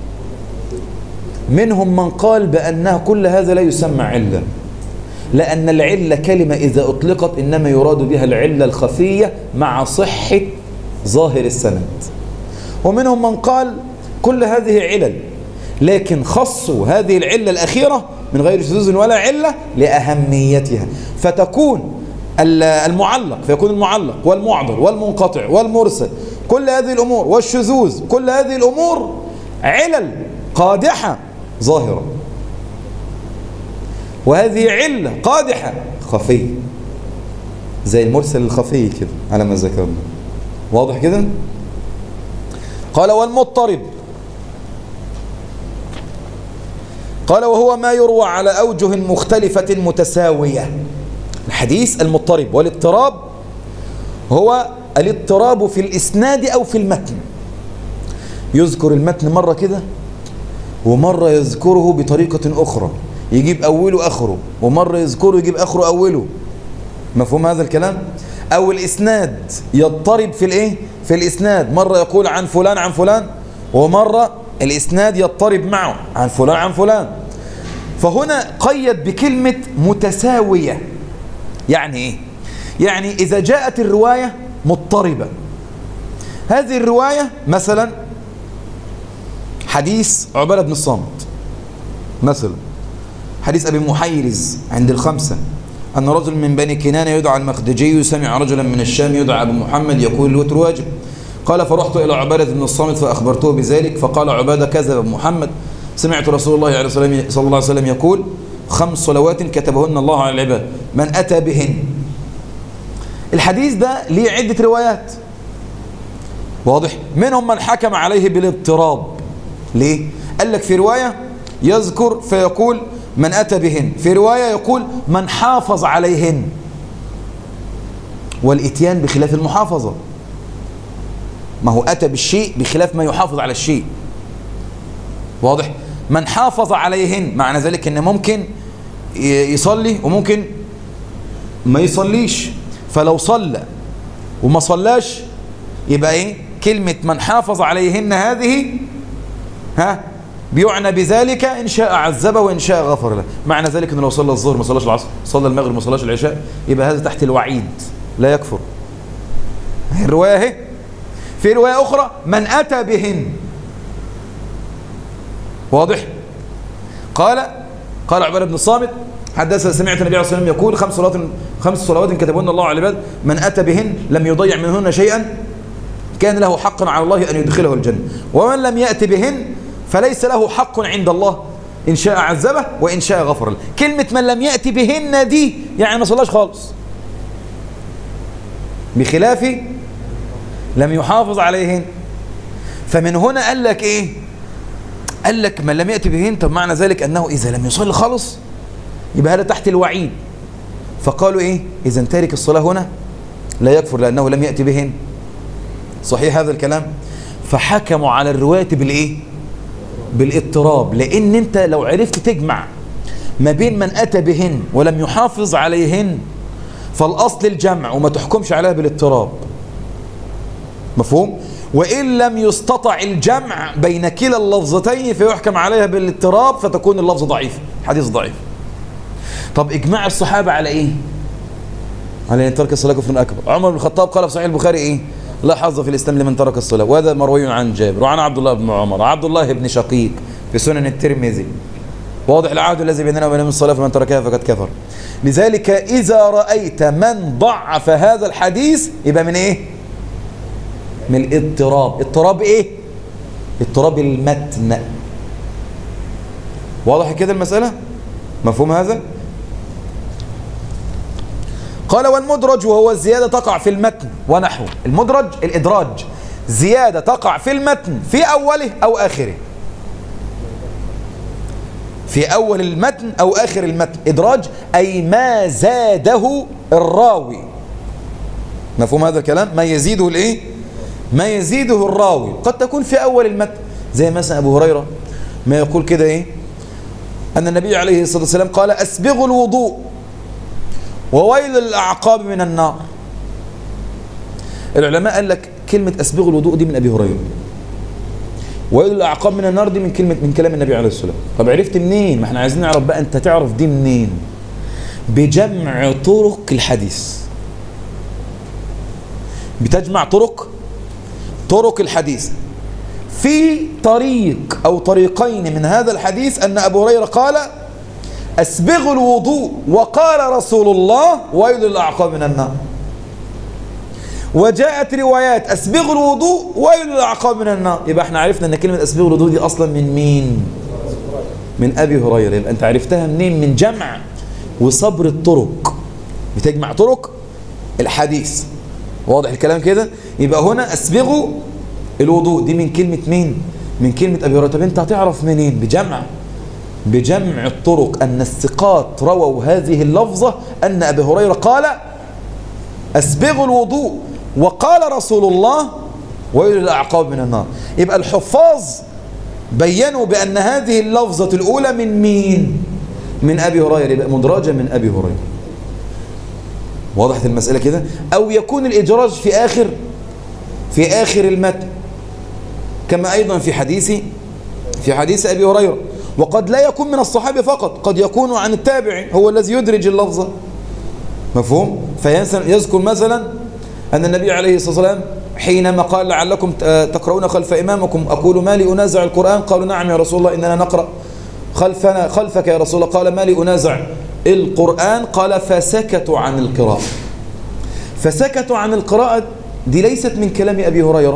منهم من قال بأنها كل هذا لا يسمى علة، لأن العلة كلمة إذا أطلقت إنما يراد بها العلة الخفية مع صحة ظاهر السند. ومنهم من قال كل هذه علل، لكن خصوا هذه العلة الأخيرة من غير شذوذ ولا علة لأهميتها، فتكون المعلق، فيكون المعلق والمعضل والمنقطع والمرسل، كل هذه الأمور، والشذوذ، كل هذه الأمور علل قادحة ظاهرة، وهذه علة قادحة خفية، زي المرسل الخفي كده على ما ذكرنا. واضح كده؟ قال والمضطرب، قال وهو ما يروى على أوجه مختلفة متساوية. الحديث المضطرب، والاضطراب هو الاضطراب في الإسناد أو في المتن، يذكر المتن مرة كده ومرة يذكره بطريقة أخرى، يجيب أوله آخره، ومرة يذكره يجيب آخره أوله. مفهوم هذا الكلام؟ أو الإسناد يضطرب في الإيه؟ في الإسناد، مرة يقول عن فلان عن فلان، ومرة الإسناد يضطرب معه عن فلان عن فلان. فهنا قيد بكلمة متساوية. يعني إيه؟ يعني إذا جاءت الرواية مضطربة، هذه الرواية مثلا حديث عبادة بن الصامت، مثلا حديث أبي محيرز عند الخمسة أن رجل من بني كنانة يدعى المخدجي سمع رجلا من الشام يدعى أبو محمد يقول الوتر واجب. قال فرحت إلى عبادة بن الصامت فأخبرته بذلك، فقال عبادة كذب أبو محمد، سمعت رسول الله صلى الله عليه وسلم يقول خمس صلوات كتبهن الله على العباد من أتى بهن. الحديث ده ليه عدة روايات، واضح؟ منهم من حكم عليه بالاضطراب. ليه؟ قال لك في رواية يذكر فيقول من أتى بهن، في رواية يقول من حافظ عليهن، والإتيان بخلاف المحافظة، ما هو أتى بالشيء بخلاف ما يحافظ على الشيء. واضح؟ من حافظ عليهن معنى ذلك أن ممكن يصلي وممكن ما يصليش، فلو صلى وما صلاش يبقى ايه؟ كلمة من حافظ عليهن هذه ها بيعنى بذلك إن شاء عذبه وإن شاء غفر له. معنى ذلك أنه لو صلى الظهر ما صلاش العصر، صلى المغرب ما صلاش العشاء، يبقى هذا تحت الوعيد لا يكفر. الرواية اهي. في رواية أخرى من أتى بهن. واضح؟ قال قال عبادة بن الصامت حدث سمعت النبي عليه الصلاة والسلام يقول خمس صلوات خمس صلوات كتبهن الله على العباد من أتى بهن لم يضيع منهن شيئا كان له حقا على الله أن يدخله الجنة، ومن لم يأتي بهن فليس له حق عند الله إن شاء عذبه وإن شاء غفر له. كلمة من لم يأتي بهن دي يعني ما صلاش خالص، بخلاف لم يحافظ عليهن. فمن هنا قال لك إيه؟ قال لك من لم يأتي بهن، طب معنى ذلك أنه إذا لم يصلي خالص يبقى هذا تحت الوعيد. فقالوا إيه؟ إذا تارك الصلاة هنا لا يكفر لأنه لم يأتي بهن. صحيح هذا الكلام؟ فحكموا على الرواية بالإيه؟ بالاضطراب، لأن أنت لو عرفت تجمع ما بين من أتى بهن ولم يحافظ عليهن فالأصل الجمع وما تحكمش عليها بالاضطراب. مفهوم؟ وإن لم يستطع الجمع بين كلا اللفظتين فيحكم عليها بالاضطراب فتكون اللفظ ضعيف، حديث ضعيف. طب إجماع الصحابة على إيه؟ على أن ترك الصلاة كفر أكبر. عمر بن الخطاب قال في صحيح البخاري إيه؟ لا حظ في الإسلام لمن ترك الصلاة، وهذا مروي عن جابر وعن عبد الله بن عمر وعبد الله بن شقيق في سنن الترمذي. واضح؟ العهد الذي بيننا وبينهم الصلاة فمن تركها فقد كفر. لذلك إذا رأيت من ضعف هذا الحديث يبقى من إيه؟ من الاضطراب. اضطراب إيه؟ اضطراب المتن. واضح كده المسألة؟ مفهوم هذا؟ قال والمدرج وهو الزيادة تقع في المتن ونحوه. المدرج الإدراج زيادة تقع في المتن في أوله أو آخره، في أول المتن أو آخر المتن. إدراج أي ما زاده الراوي. مفهوم هذا الكلام؟ ما يزيده الإيه؟ ما يزيده الراوي. قد تكون في أول المتن زي مثلا أبو هريرة ما يقول كده إيه؟ أن النبي عليه الصلاة والسلام قال أسبغوا الوضوء وويل الأعقاب من النار. العلماء قال لك كلمة أسبغوا الوضوء دي من أبي هريرة، ويل الأعقاب من النار دي من كلمة من كلام النبي عليه الصلاة والسلام. طب عرفت منين؟ ما احنا عايزين نعرف بقى أنت تعرف دي منين. بجمع طرق الحديث، بتجمع طرق طرق الحديث. في طريق أو طريقين من هذا الحديث أن أبو هريرة قال أسبغوا الوضوء وقال رسول الله ويل الأعقاب من النار. وجاءت روايات أسبغوا الوضوء ويل الأعقاب من النار. يبقى احنا عرفنا أن كلمة أسبغوا الوضوء دي أصلا من مين؟ من أبي هريرة. يبقى أنت عرفتها منين؟ من جمع وصبر الطرق، بتجمع طرق الحديث. واضح الكلام كده؟ يبقى هنا أسبغوا الوضوء دي من كلمة مين؟ من كلمة أبي هريرة. طب أنت هتعرف منين؟ بجمع بجمع الطرق أن الثقات رووا هذه اللفظة أن أبي هريرة قال أسبغوا الوضوء وقال رسول الله ويل الأعقاب من النار. يبقى الحفاظ بينوا بأن هذه اللفظة الأولى من مين؟ من أبي هريرة. يبقى مدرجة من أبي هريرة. وضحت المسألة كده؟ أو يكون الإدراج في آخر في آخر المتن كما أيضا في حديث في حديث أبي هريرة. وقد لا يكون من الصحابي فقط، قد يكون عن التابع هو الذي يدرج اللفظة. مفهوم؟ فيذكر مثلا أن النبي عليه الصلاة والسلام حينما قال لعلكم تقرؤون خلف إمامكم أقول ما لي أنازع القرآن قالوا نعم يا رسول الله إننا نقرأ خلفنا خلفك يا رسول الله قال ما لي أنازع القرآن قال فسكتوا عن القراءة. فسكتوا عن القراءة دي ليست من كلام أبي هريرة،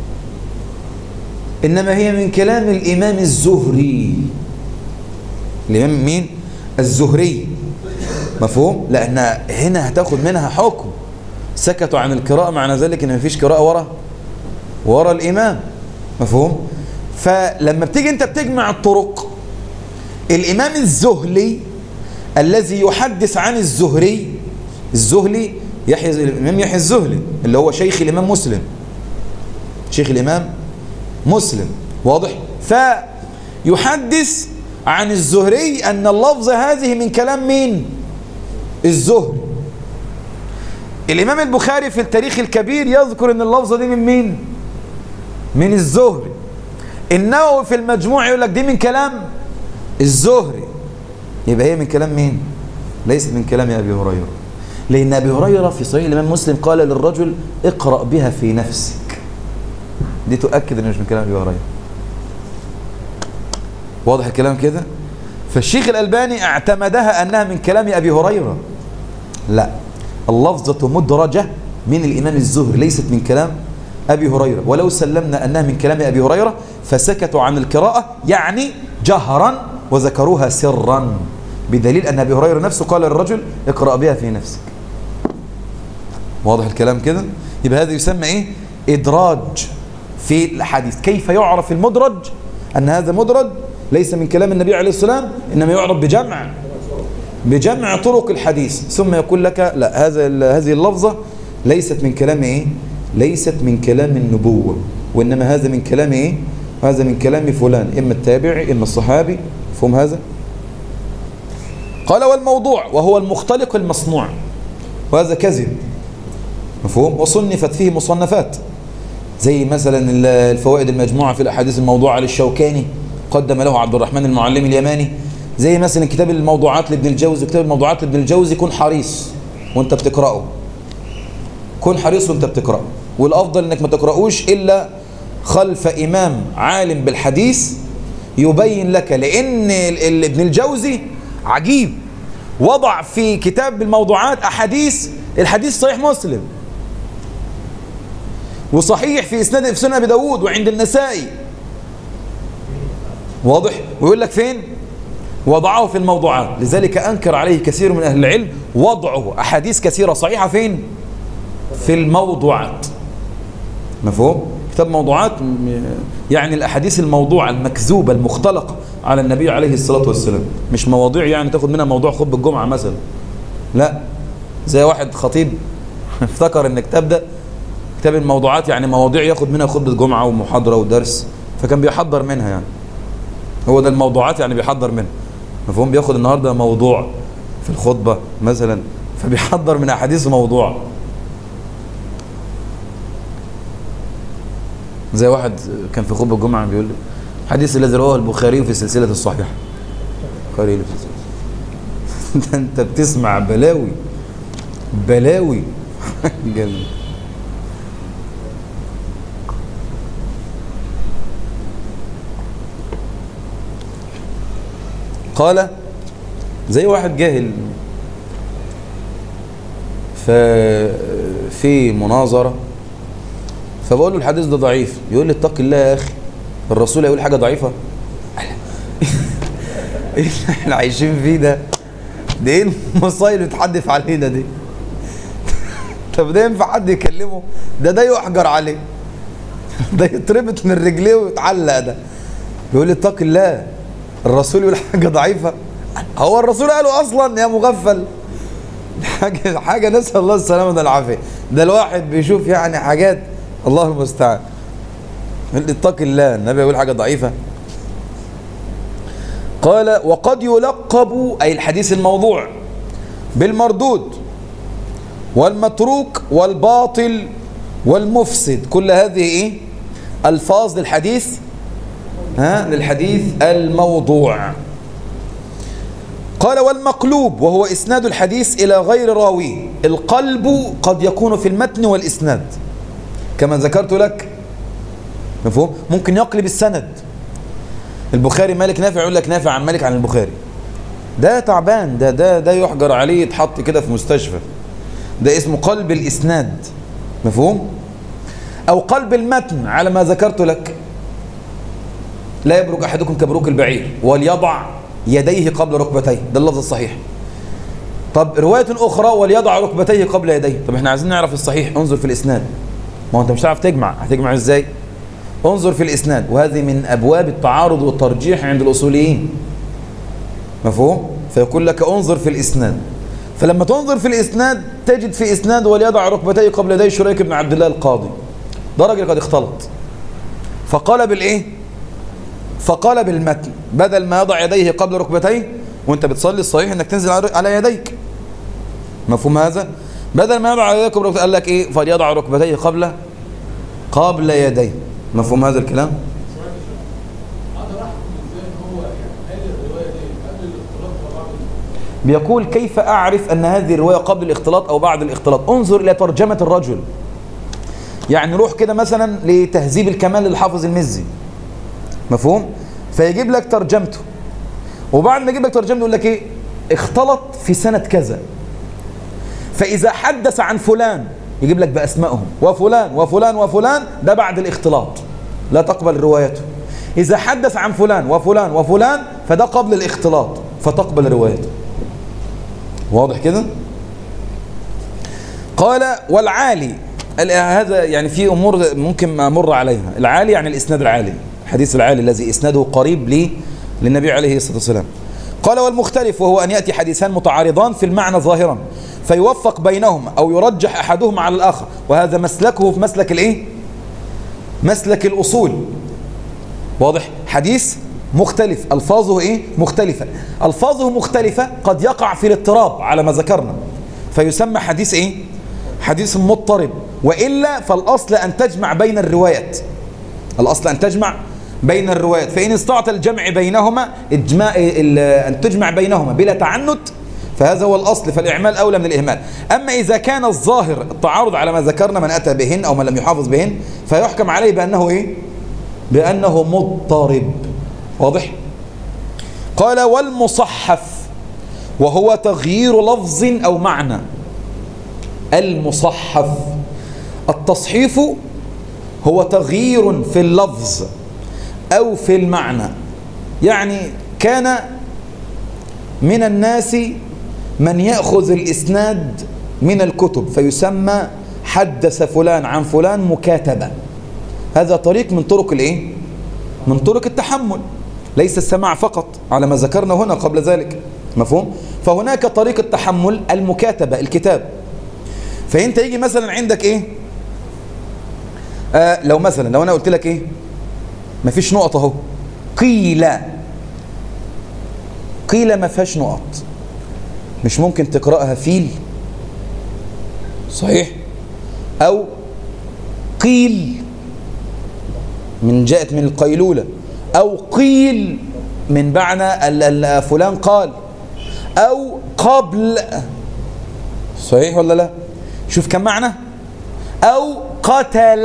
إنما هي من كلام الإمام الزهري. الإمام مين؟ الزهري. مفهوم؟ لأن هنا هتاخد منها حكم سكتوا عن القراءة، معنى ذلك إن مفيش قراءة ورا ورا الإمام. مفهوم؟ فلما بتيجي أنت بتجمع الطرق، الإمام الزهلي الذي يحدث عن الزهري، الزهلي يحيى الإمام يحيى الزهلي اللي هو شيخ الإمام مسلم، شيخ الإمام مسلم. واضح؟ فيحدث عن الزهري أن اللفظة هذه من كلام مين؟ الزهري. الإمام البخاري في التاريخ الكبير يذكر أن اللفظة دي من مين؟ من الزهري. النووي في المجموع يقول لك دي من كلام الزهري. يبقى هي من كلام مين؟ ليست من كلام أبي هريرة، لأن أبي هريرة في صحيح الإمام مسلم قال للرجل اقرأ بها في نفسك. دي تؤكد أنه مش من كلام أبي هريرة. واضح الكلام كده؟ فالشيخ الألباني اعتمدها أنها من كلام أبي هريرة. لا، اللفظة مدرجة من الإمام الزهري ليست من كلام أبي هريرة. ولو سلمنا أنها من كلام أبي هريرة فسكتوا عن القراءة يعني جهرا وذكروها سرا، بدليل أن أبي هريرة نفسه قال للرجل اقرأ بها في نفسك. واضح الكلام كده؟ يبقى هذا يسمى إيه؟ إدراج في الحديث. كيف يعرف المدرج؟ أن هذا مدرج ليس من كلام النبي عليه الصلاة والسلام، إنما يعرف بجمع بجمع طرق الحديث. ثم يقول لك لا، هذا هذه اللفظة ليست من كلام إيه؟ ليست من كلام النبوة، وإنما هذا من كلام إيه؟ هذا من كلام فلان، إما التابعي إما الصحابي. فهم هذا؟ قال والموضوع وهو المختلق المصنوع، وهذا كذب. مفهوم؟ وصنفت فيه مصنفات زي مثلا الفوائد المجموعة في الأحاديث الموضوعة للشوكاني قدم له عبد الرحمن المعلم اليماني. زي مثلا كتاب الموضوعات لابن الجوزي. كتاب الموضوعات لابن الجوزي كن حريص وانت بتقرأه، كن حريص وانت بتقرأه. والأفضل انك ما تقرأوش إلا خلف إمام عالم بالحديث يبين لك، لأن ابن الجوزي عجيب، وضع في كتاب الموضوعات أحاديث، الحديث صحيح مسلم وصحيح في إسناد في سنن أبي داود وعند النسائي، واضح، ويقول لك فين وضعه في الموضوعات. لذلك أنكر عليه كثير من أهل العلم وضعه أحاديث كثيرة صحيحة فين؟ في الموضوعات. مفهوم؟ كتاب موضوعات يعني الأحاديث الموضوعة المكذوبة المختلقة على النبي عليه الصلاة والسلام، مش مواضيع يعني تاخد منها موضوع خطبة الجمعة مثلا، لا، زي واحد خطيب افتكر ان كتاب ده كتاب الموضوعات يعني مواضيع ياخد منها خطبة جمعة ومحاضرة ودرس، فكان بيحضر منها، يعني هو ده الموضوعات يعني بيحضر منها. مفهوم؟ بياخد النهاردة موضوع في الخطبة مثلا فبيحضر من أحاديث موضوع. زي واحد كان في خطبة الجمعة بيقول لي حديث الذي رواه البخاري في سلسلة الصحيحة. البخاري في سلسلة انت بتسمع بلاوي بلاوي جميل. قال زي واحد جاهل ففي مناظرة فبقول له الحديث ده ضعيف، يقول لي اتق الله يا اخي، الرسول يقول حاجة ضعيفة؟ ايه اللي احنا عايشين فيه ده؟ ده ايه المصايب اللي بتحدف علينا دي؟ طب ده ينفع حد يكلمه؟ ده ده يحجر عليه، ده يتربط من رجليه ويتعلق. ده بيقول لي اتق الله، الرسول يقول حاجة ضعيفة؟ هو الرسول قاله اصلا يا مغفل؟ حاجة حاجة نسأل الله السلامة والعافية. ده الواحد بيشوف يعني حاجات الله المستعان. اتق الله، النبي يقول حاجة ضعيفة؟ قال وقد يلقب أي الحديث الموضوع بالمردود والمتروك والباطل والمفسد، كل هذه ايه الفاظ للحديث ها للحديث الموضوع. قال والمقلوب وهو إسناد الحديث إلى غير راويه. القلب قد يكون في المتن والإسناد كما ذكرت لك، مفهوم؟ ممكن يقلب السند، البخاري مالك نافع يقول لك نافع عن مالك عن البخاري، ده تعبان، ده ده ده يحجر عليه يتحط كده في مستشفى، ده اسمه قلب الإسناد، مفهوم؟ أو قلب المتن على ما ذكرت لك، لا يبرك أحدكم كبروك البعير وليضع يديه قبل ركبتيه، ده اللفظ الصحيح. طب رواية أخرى وليضع ركبتيه قبل يديه. طب احنا عايزين نعرف الصحيح، انظر في الإسناد، ما هو انت مش هتعرف تجمع، هتجمع ازاي؟ انظر في الإسناد، وهذه من أبواب التعارض والترجيح عند الأصوليين، مفهوم؟ فيقول لك انظر في الإسناد، فلما تنظر في الإسناد تجد في إسناد وليضع ركبتيه قبل يديه شريك بن عبد الله القاضي، ده راجل قد اختلط، فقال بالإيه؟ فقال بالمتن، بدل ما يضع يديه قبل ركبتيه، وانت بتصلي الصحيح انك تنزل على يديك، مفهوم هذا؟ بدل ما يضع يديه قبل ركبتيه قال لك ايه؟ فليضع ركبتيه قبل قبل يديه، مفهوم هذا الكلام؟ بيقول كيف أعرف أن هذه الرواية قبل الاختلاط أو بعد الاختلاط؟ انظر إلى ترجمة الرجل، يعني روح كده مثلا لتهذيب الكمال للحافظ المزي، مفهوم؟ فيجيب لك ترجمته، وبعد ما يجيب لك ترجمته يقول لك ايه؟ اختلط في سنة كذا، فإذا حدث عن فلان يجيب لك بأسمائهم، وفلان وفلان وفلان، ده بعد الاختلاط لا تقبل روايته. إذا حدث عن فلان وفلان وفلان فده قبل الاختلاط فتقبل روايته. واضح كده؟ قال والعالي، هذا يعني في أمور ممكن أمر عليها. العالي يعني الإسناد العالي، الحديث العالي الذي إسناده قريب لي للنبي عليه الصلاة والسلام. قال والمختلف وهو أن يأتي حديثان متعارضان في المعنى ظاهرا فيوفق بينهما أو يرجح أحدهما على الآخر، وهذا مسلكه في مسلك الإيه؟ مسلك الأصول. واضح؟ حديث مختلف ألفاظه إيه؟ مختلفة، ألفاظه مختلفة قد يقع في الاضطراب على ما ذكرنا فيسمى حديث إيه؟ حديث مضطرب، وإلا فالأصل أن تجمع بين الروايات، الأصل أن تجمع بين الروايات، فإن استطعت الجمع بينهما إجماع أن تجمع بينهما بلا تعنت فهذا هو الأصل، فالإعمال أولى من الإهمال. أما إذا كان الظاهر التعارض على ما ذكرنا، من أتى بهن أو من لم يحافظ بهن، فيحكم عليه بأنه إيه؟ بأنه مضطرب. واضح؟ قال والمصحف وهو تغيير لفظ أو معنى. المصحف التصحيف هو تغيير في اللفظ أو في المعنى. يعني كان من الناس من يأخذ الإسناد من الكتب فيسمى حدث فلان عن فلان مكاتبة. هذا طريق من طرق الايه؟ من طرق التحمل، ليس السماع فقط على ما ذكرنا هنا قبل ذلك. مفهوم؟ فهناك طريق التحمل المكاتبة، الكتاب. فانت يجي مثلا عندك ايه؟ آه لو مثلا لو انا قلت لك ايه؟ مفيش نقط اهو، قيل. قيل ما فيهاش نقط، مش ممكن تقرأها فيل، صحيح؟ أو قيل من جاءت من القيلولة، أو قيل من معنى فلان قال، أو قبل، صحيح ولا لا؟ شوف كم معنى. أو قتل،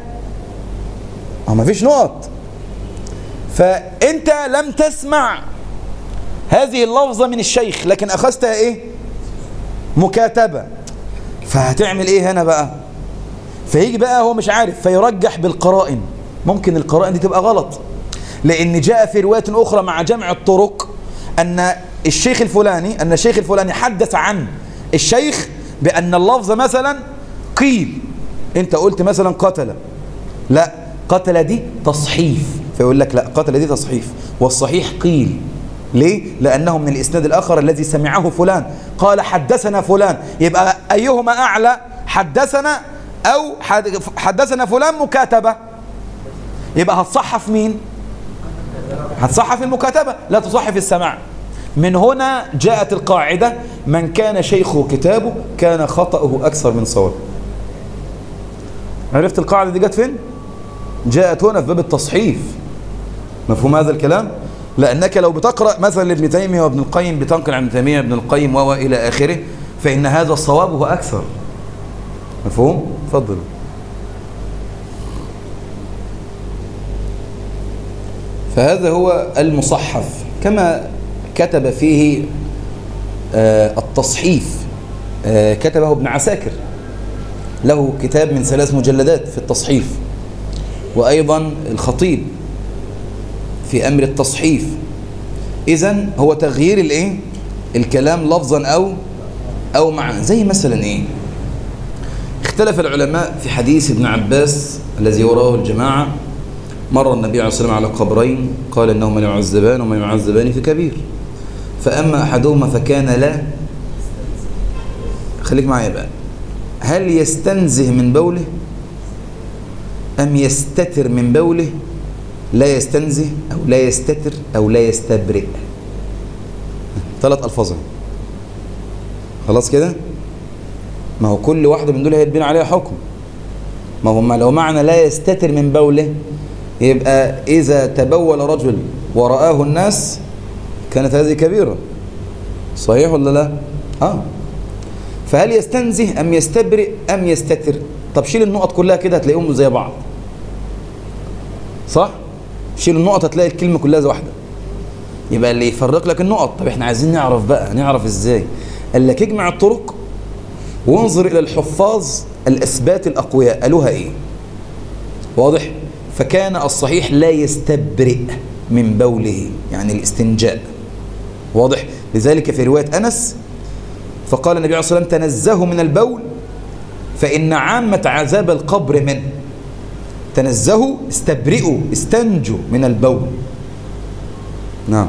أو ما فيش نقط. فأنت لم تسمع هذه اللفظة من الشيخ لكن أخذتها إيه؟ مكاتبة. فهتعمل إيه هنا بقى؟ فيجي بقى هو مش عارف فيرجح بالقرائن. ممكن القرائن دي تبقى غلط، لأن جاء في رواية أخرى مع جمع الطرق أن الشيخ الفلاني أن الشيخ الفلاني حدث عن الشيخ بأن اللفظ مثلا قيل، أنت قلت مثلا قتل، لا قتل دي تصحيف، فيقول لك لا قتل دي تصحيف والصحيح قيل. ليه؟ لأنه من الإسناد الآخر الذي سمعه فلان قال حدثنا فلان، يبقى أيهما أعلى؟ حدثنا أو حدثنا فلان مكاتبة؟ يبقى هتصحف مين؟ هتصحف المكاتبة، لا تصحف السماع. من هنا جاءت القاعدة من كان شيخه كتابه كان خطأه أكثر من صوابه. عرفت القاعدة دي جت فين؟ جاءت هنا في باب التصحيف. مفهوم هذا الكلام؟ لأنك لو بتقرأ مثلا لابن تيمية وابن القيم بتنقل عن ابن تيمية ابن القيم وإلى آخره، فإن هذا الصواب هو أكثر. مفهوم؟ تفضل. فهذا هو المصحف كما كتب فيه آه التصحيف، آه كتبه ابن عساكر، له كتاب من ثلاث مجلدات في التصحيف، وأيضا الخطيب في أمر التصحيف. إذن هو تغيير الإيه؟ الكلام لفظا أو أو معنى. زي مثلا إيه؟ اختلف العلماء في حديث ابن عباس الذي وراه الجماعة، مر النبي عليه الصلاة والسلام على قبرين قال إنهما لا يعذبان وما يعذبان في كبير، فأما أحدهما فكان لا، خليك معايا بقى، هل يستنزه من بوله أم يستتر من بوله؟ لا يستنزه أو لا يستتر أو لا يستبرئ. ثلاث ألفاظ. خلاص كده؟ ما هو كل واحدة من دول هيتبين عليها حكم. ما هو لو معنى لا يستتر من بوله يبقى إذا تبول رجل ورآه الناس كانت هذه كبيرة، صحيح ولا لا؟ آه. فهل يستنزه أم يستبرئ أم يستتر؟ طب شيل النقط كلها كده هتلاقيهم زي بعض، صح؟ شيل النقط هتلاقي الكلمة كلها زي واحدة. يبقى اللي يفرق لك النقط. طب احنا عايزين نعرف بقى، نعرف ازاي؟ قال لك اجمع الطرق وانظر إلى الحفاظ الأثبات الأقوياء قالوها ايه؟ واضح؟ فكان الصحيح لا يستبرئ من بوله، يعني الاستنجاء. واضح؟ لذلك في رواية أنس فقال النبي عليه الصلاة والسلام تنزهوا من البول فإن عامة عذاب القبر منه. تنزهوا، استبرئوا، استنجوا من البول. نعم.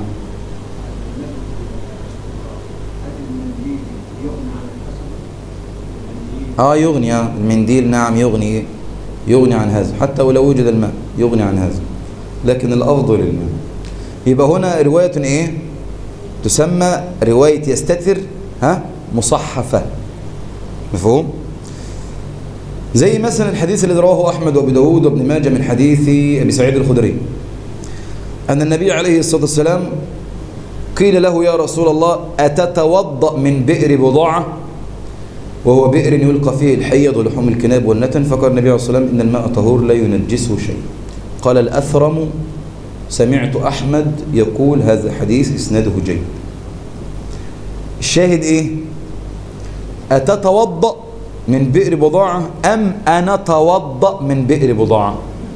اه يغني المنديل، نعم يغني يغني عن هذا، حتى ولو وجد الماء يغني عن هذا، لكن الأفضل الماء. يبقى هنا رواية ايه؟ تسمى رواية يستتر ها مصحفة. مفهوم؟ زي مثلا الحديث الذي رواه أحمد وابو داود وابن ماجه من حديث أبي سعيد الخدري أن النبي عليه الصلاة والسلام قيل له يا رسول الله أتتوضأ من بئر بضاعة وهو بئر يلقى فيه الحيض ولحوم الكناب والنتن؟ فقال النبي عليه الصلاة والسلام إن الماء طهور لا ينجسه شيء. قال الأثرم سمعت أحمد يقول هذا حديث إسناده جيد. الشاهد إيه؟ أتتوضأ من بئر بضاعة أم أنا توضأ من بئر بضاعة؟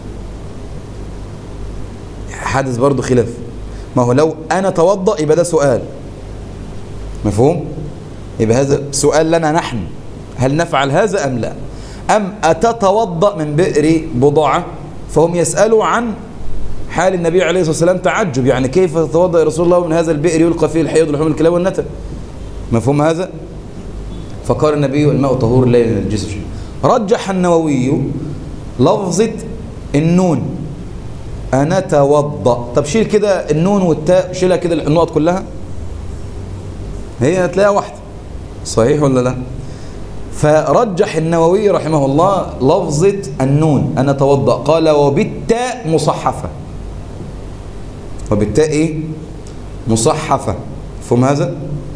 حدث برضو خلاف. ما هو لو أنا توضأ يبقى ده سؤال مفهوم؟ يبقى هذا سؤال لنا نحن، هل نفعل هذا أم لا؟ أم أتتوضأ من بئر بضاعة؟ فهم يسألوا عن حال النبي عليه الصلاة والسلام، تعجب يعني كيف تتوضأ يا رسول الله من هذا البئر يلقى فيه الحيض ولحوم الكلاب والنتن؟ مفهوم هذا؟ فقال النبي الماء طهور لا ينجسه شيء. رجح النووي لفظة النون أنا توضأ. طب شيل كده النون والتاء، شيلها كده النقط كلها، هي هتلاقيها واحدة، صحيح ولا لا؟ فرجح النووي رحمه الله لفظة النون أنا توضأ، قال وبالتاء مصحفة، وبالتاء إيه؟ مصحفة. فهم هذا؟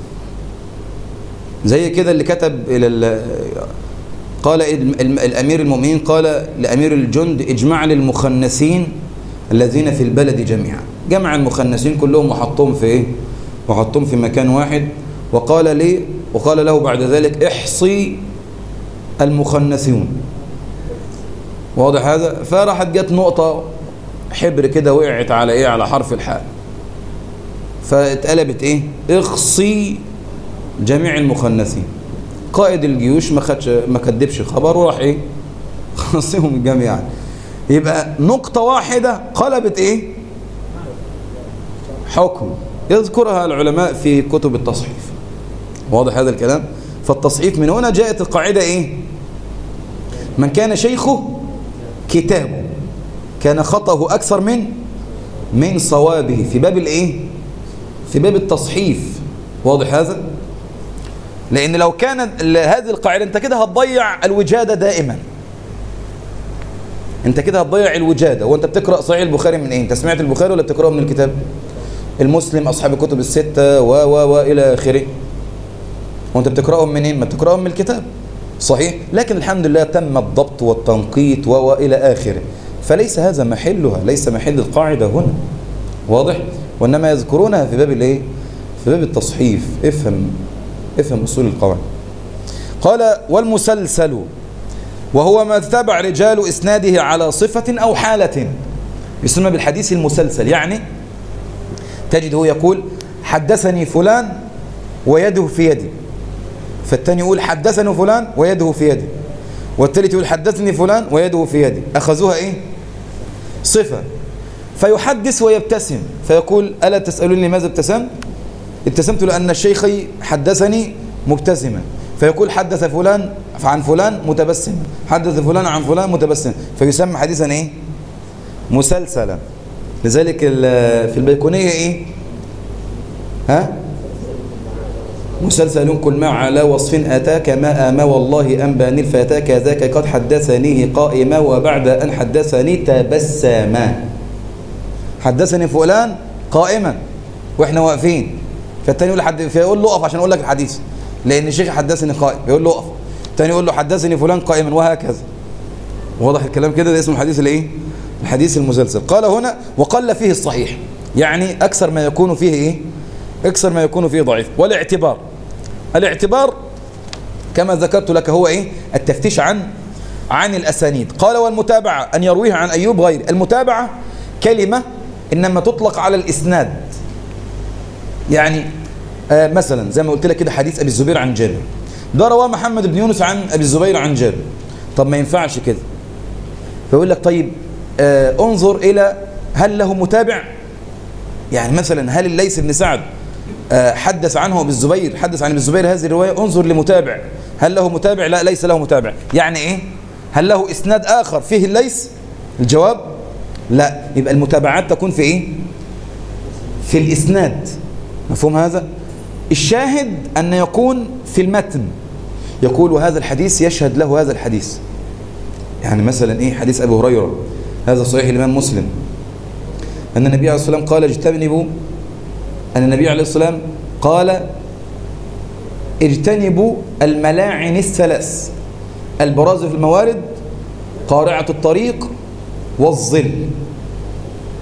زي كده اللي كتب إلى قال الأمير المؤمنين قال لأمير الجند اجمع للمخنثين الذين في البلد جميعا، جمع المخنثين كلهم وحطهم في إيه؟ وحطهم في مكان واحد، وقال لي وقال له بعد ذلك احصي المخنثون. واضح هذا؟ فراحت جت نقطة حبر كده وقعت على إيه؟ على حرف الحاء، فاتقلبت إيه؟ اخصي جميع المخنثين. قائد الجيوش ما خدش ما كدبش خبر وراح ايه؟ خصيهم جميعا. يبقى نقطة واحدة قلبت ايه؟ حكم يذكرها العلماء في كتب التصحيف. واضح هذا الكلام؟ فالتصحيف من هنا جاءت القاعدة ايه؟ من كان شيخه كتابه كان خطأه أكثر من من صوابه، في باب الايه؟ في باب التصحيف. واضح هذا؟ لأن لو كان هذه القاعدة أنت كده هتضيع الوجادة دائما، أنت كده هتضيع الوجادة. وأنت بتقرأ صحيح البخاري من إيه؟ أنت سمعت البخاري ولا بتقرأه من الكتاب؟ المسلم، أصحاب الكتب الستة و و و إلى آخره، وأنت بتقرأهم من إيه؟ ما بتقرأهم من الكتاب، صحيح؟ لكن الحمد لله تم الضبط والتنقيط و و إلى آخره، فليس هذا محلها، ليس محل القاعدة هنا. واضح؟ وإنما يذكرونها في باب الإيه؟ في باب التصحيف. افهم افهم أصول القواعد. قال والمسلسل وهو ما تتبع رجال إسناده على صفة أو حالة يسمى بالحديث المسلسل. يعني تجده يقول حدثني فلان ويده في يدي، فالتاني يقول حدثني فلان ويده في يدي، والتالت يقول حدثني فلان ويده في يدي، أخذوها إيه؟ صفة. فيحدث ويبتسم فيقول ألا تسألوني لماذا ابتسمت؟ ابتسمت لأن الشيخ حدثني مبتسما، فيقول حدث فلان عن فلان متبسم، حدث فلان عن فلان متبسم، فيسمى حديثا ايه؟ مسلسلا. لذلك في البيكونية ايه؟ ها؟ مسلسل كل ما على وصف أتاك ما آما والله أنباني الفتاك ذاك قد حدثنيه قائما وبعد أن حدثني تبسما. حدثني فلان قائما واحنا واقفين، فالتاني يقول حد فيقول له اقف عشان اقول لك الحديث، لان الشيخ حدثني قائم، يقول له اقف، التاني يقول له حدثني فلان قائما، وهكذا. واضح الكلام كده؟ ده اسمه الحديث الايه؟ الحديث المسلسل. قال هنا وقل فيه الصحيح، يعني اكثر ما يكون فيه ايه؟ اكثر ما يكون فيه ضعيف. والاعتبار، الاعتبار كما ذكرت لك هو ايه؟ التفتيش عن عن الاسانيد. قال والمتابعه ان يرويها عن ايوب غير. المتابعه كلمه انما تطلق على الاسناد، يعني آه مثلا زي ما قلت لك كده حديث ابي الزبير عن جابر، ده رواه محمد بن يونس عن ابي الزبير عن جابر. طب ما ينفعش كده، فيقول لك طيب آه انظر الى هل له متابع، يعني مثلا هل الليث بن سعد آه حدث عنه ابي الزبير، حدث عن ابي الزبير هذه الروايه، انظر لمتابع، هل له متابع؟ لا، ليس له متابع. يعني ايه؟ هل له اسناد اخر فيه الليث؟ الجواب لا. يبقى المتابعات تكون في ايه؟ في الاسناد. مفهوم هذا؟ الشاهد أن يكون في المتن، يقول وهذا الحديث يشهد له هذا الحديث. يعني مثلا إيه؟ حديث أبي هريرة هذا صحيح الإمام مسلم، أن النبي عليه الصلاة والسلام قال اجتنبوا أن النبي عليه الصلاة والسلام قال اجتنبوا الملاعن الثلاث: البراز في الموارد، قارعة الطريق، والظل.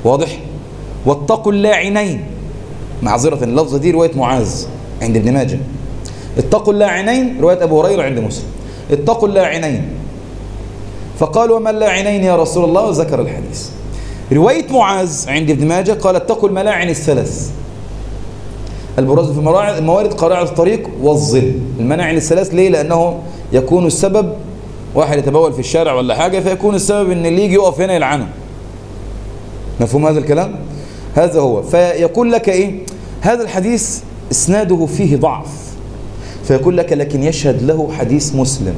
واضح؟ واتقوا اللاعنين، معذرة اللفظة دي رواية معاذ عند ابن ماجه. اتقوا اللاعنين رواية أبو هريرة عند مسلم. اتقوا اللاعنين، فقالوا وما اللاعنين يا رسول الله، وذكر الحديث. رواية معاذ عند ابن ماجه قال اتقوا الملاعن الثلاث: البراز في الموارد، قارعة الطريق، والظل. الملاعن الثلاث ليه؟ لأنه يكون السبب واحد يتبول في الشارع ولا حاجة، فيكون السبب ان اللي يجي يقف هنا يلعنه. مفهوم هذا الكلام؟ هذا هو. فيقول لك ايه؟ هذا الحديث اسناده فيه ضعف، فيقول لك لكن يشهد له حديث مسلم.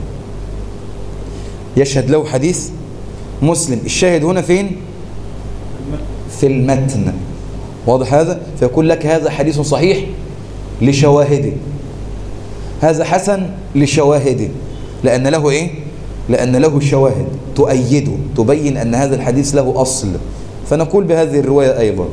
يشهد له حديث مسلم. الشاهد هنا فين؟ في المتن. واضح هذا؟ فيقول لك هذا حديث صحيح لشواهده، هذا حسن لشواهده، لأن له إيه؟ لأن له شواهد تؤيده، تبين أن هذا الحديث له أصل. فنقول بهذه الرواية أيضا.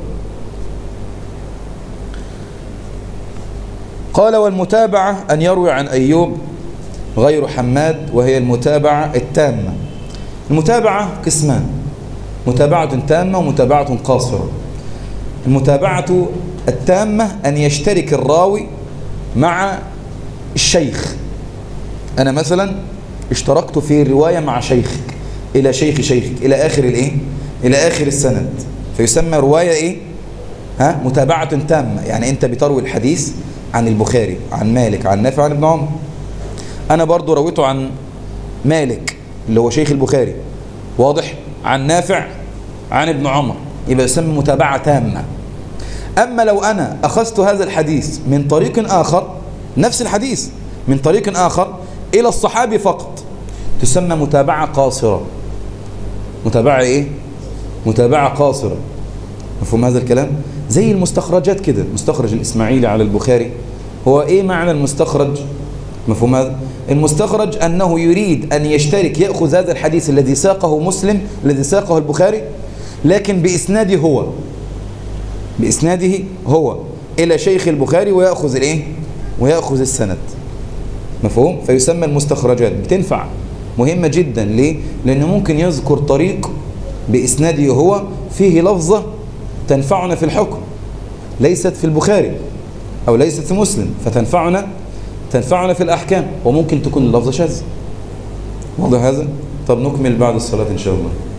قال والمتابعة أن يروي عن أيوب غير حماد، وهي المتابعة التامة. المتابعة قسمان: متابعة تامة ومتابعة قاصرة. المتابعة التامة أن يشترك الراوي مع الشيخ. أنا مثلا اشتركت في الرواية مع شيخك إلى شيخ شيخك إلى آخر الإيه؟ إلى آخر السند، فيسمى رواية إيه؟ ها؟ متابعة تامة. يعني أنت بتروي الحديث عن البخاري، عن مالك، عن نافع، عن ابن عمر. أنا برضو رويته عن مالك اللي هو شيخ البخاري، واضح؟ عن نافع، عن ابن عمر، يبقى يسمى متابعة تامة. أما لو أنا أخذت هذا الحديث من طريق آخر، نفس الحديث من طريق آخر إلى الصحابي فقط، تسمى متابعة قاصرة. متابعة إيه؟ متابعة قاصرة. مفهوم هذا الكلام؟ زي المستخرجات كده، مستخرج الإسماعيلي على البخاري. هو إيه معنى المستخرج؟ مفهوم هذا؟ المستخرج أنه يريد أن يشترك، يأخذ هذا الحديث الذي ساقه مسلم، الذي ساقه البخاري، لكن بإسناده هو، بإسناده هو إلى شيخ البخاري، ويأخذ الإيه؟ ويأخذ السند. مفهوم؟ فيسمى المستخرجات. بتنفع، مهمة جدا. ليه؟ لأنه ممكن يذكر طريق بإسناده هو فيه لفظة تنفعنا في الحكم، ليست في البخاري أو ليست في مسلم، فتنفعنا تنفعنا في الأحكام، وممكن تكون اللفظة شاذة. واضح هذا؟ طب نكمل بعد الصلاة إن شاء الله.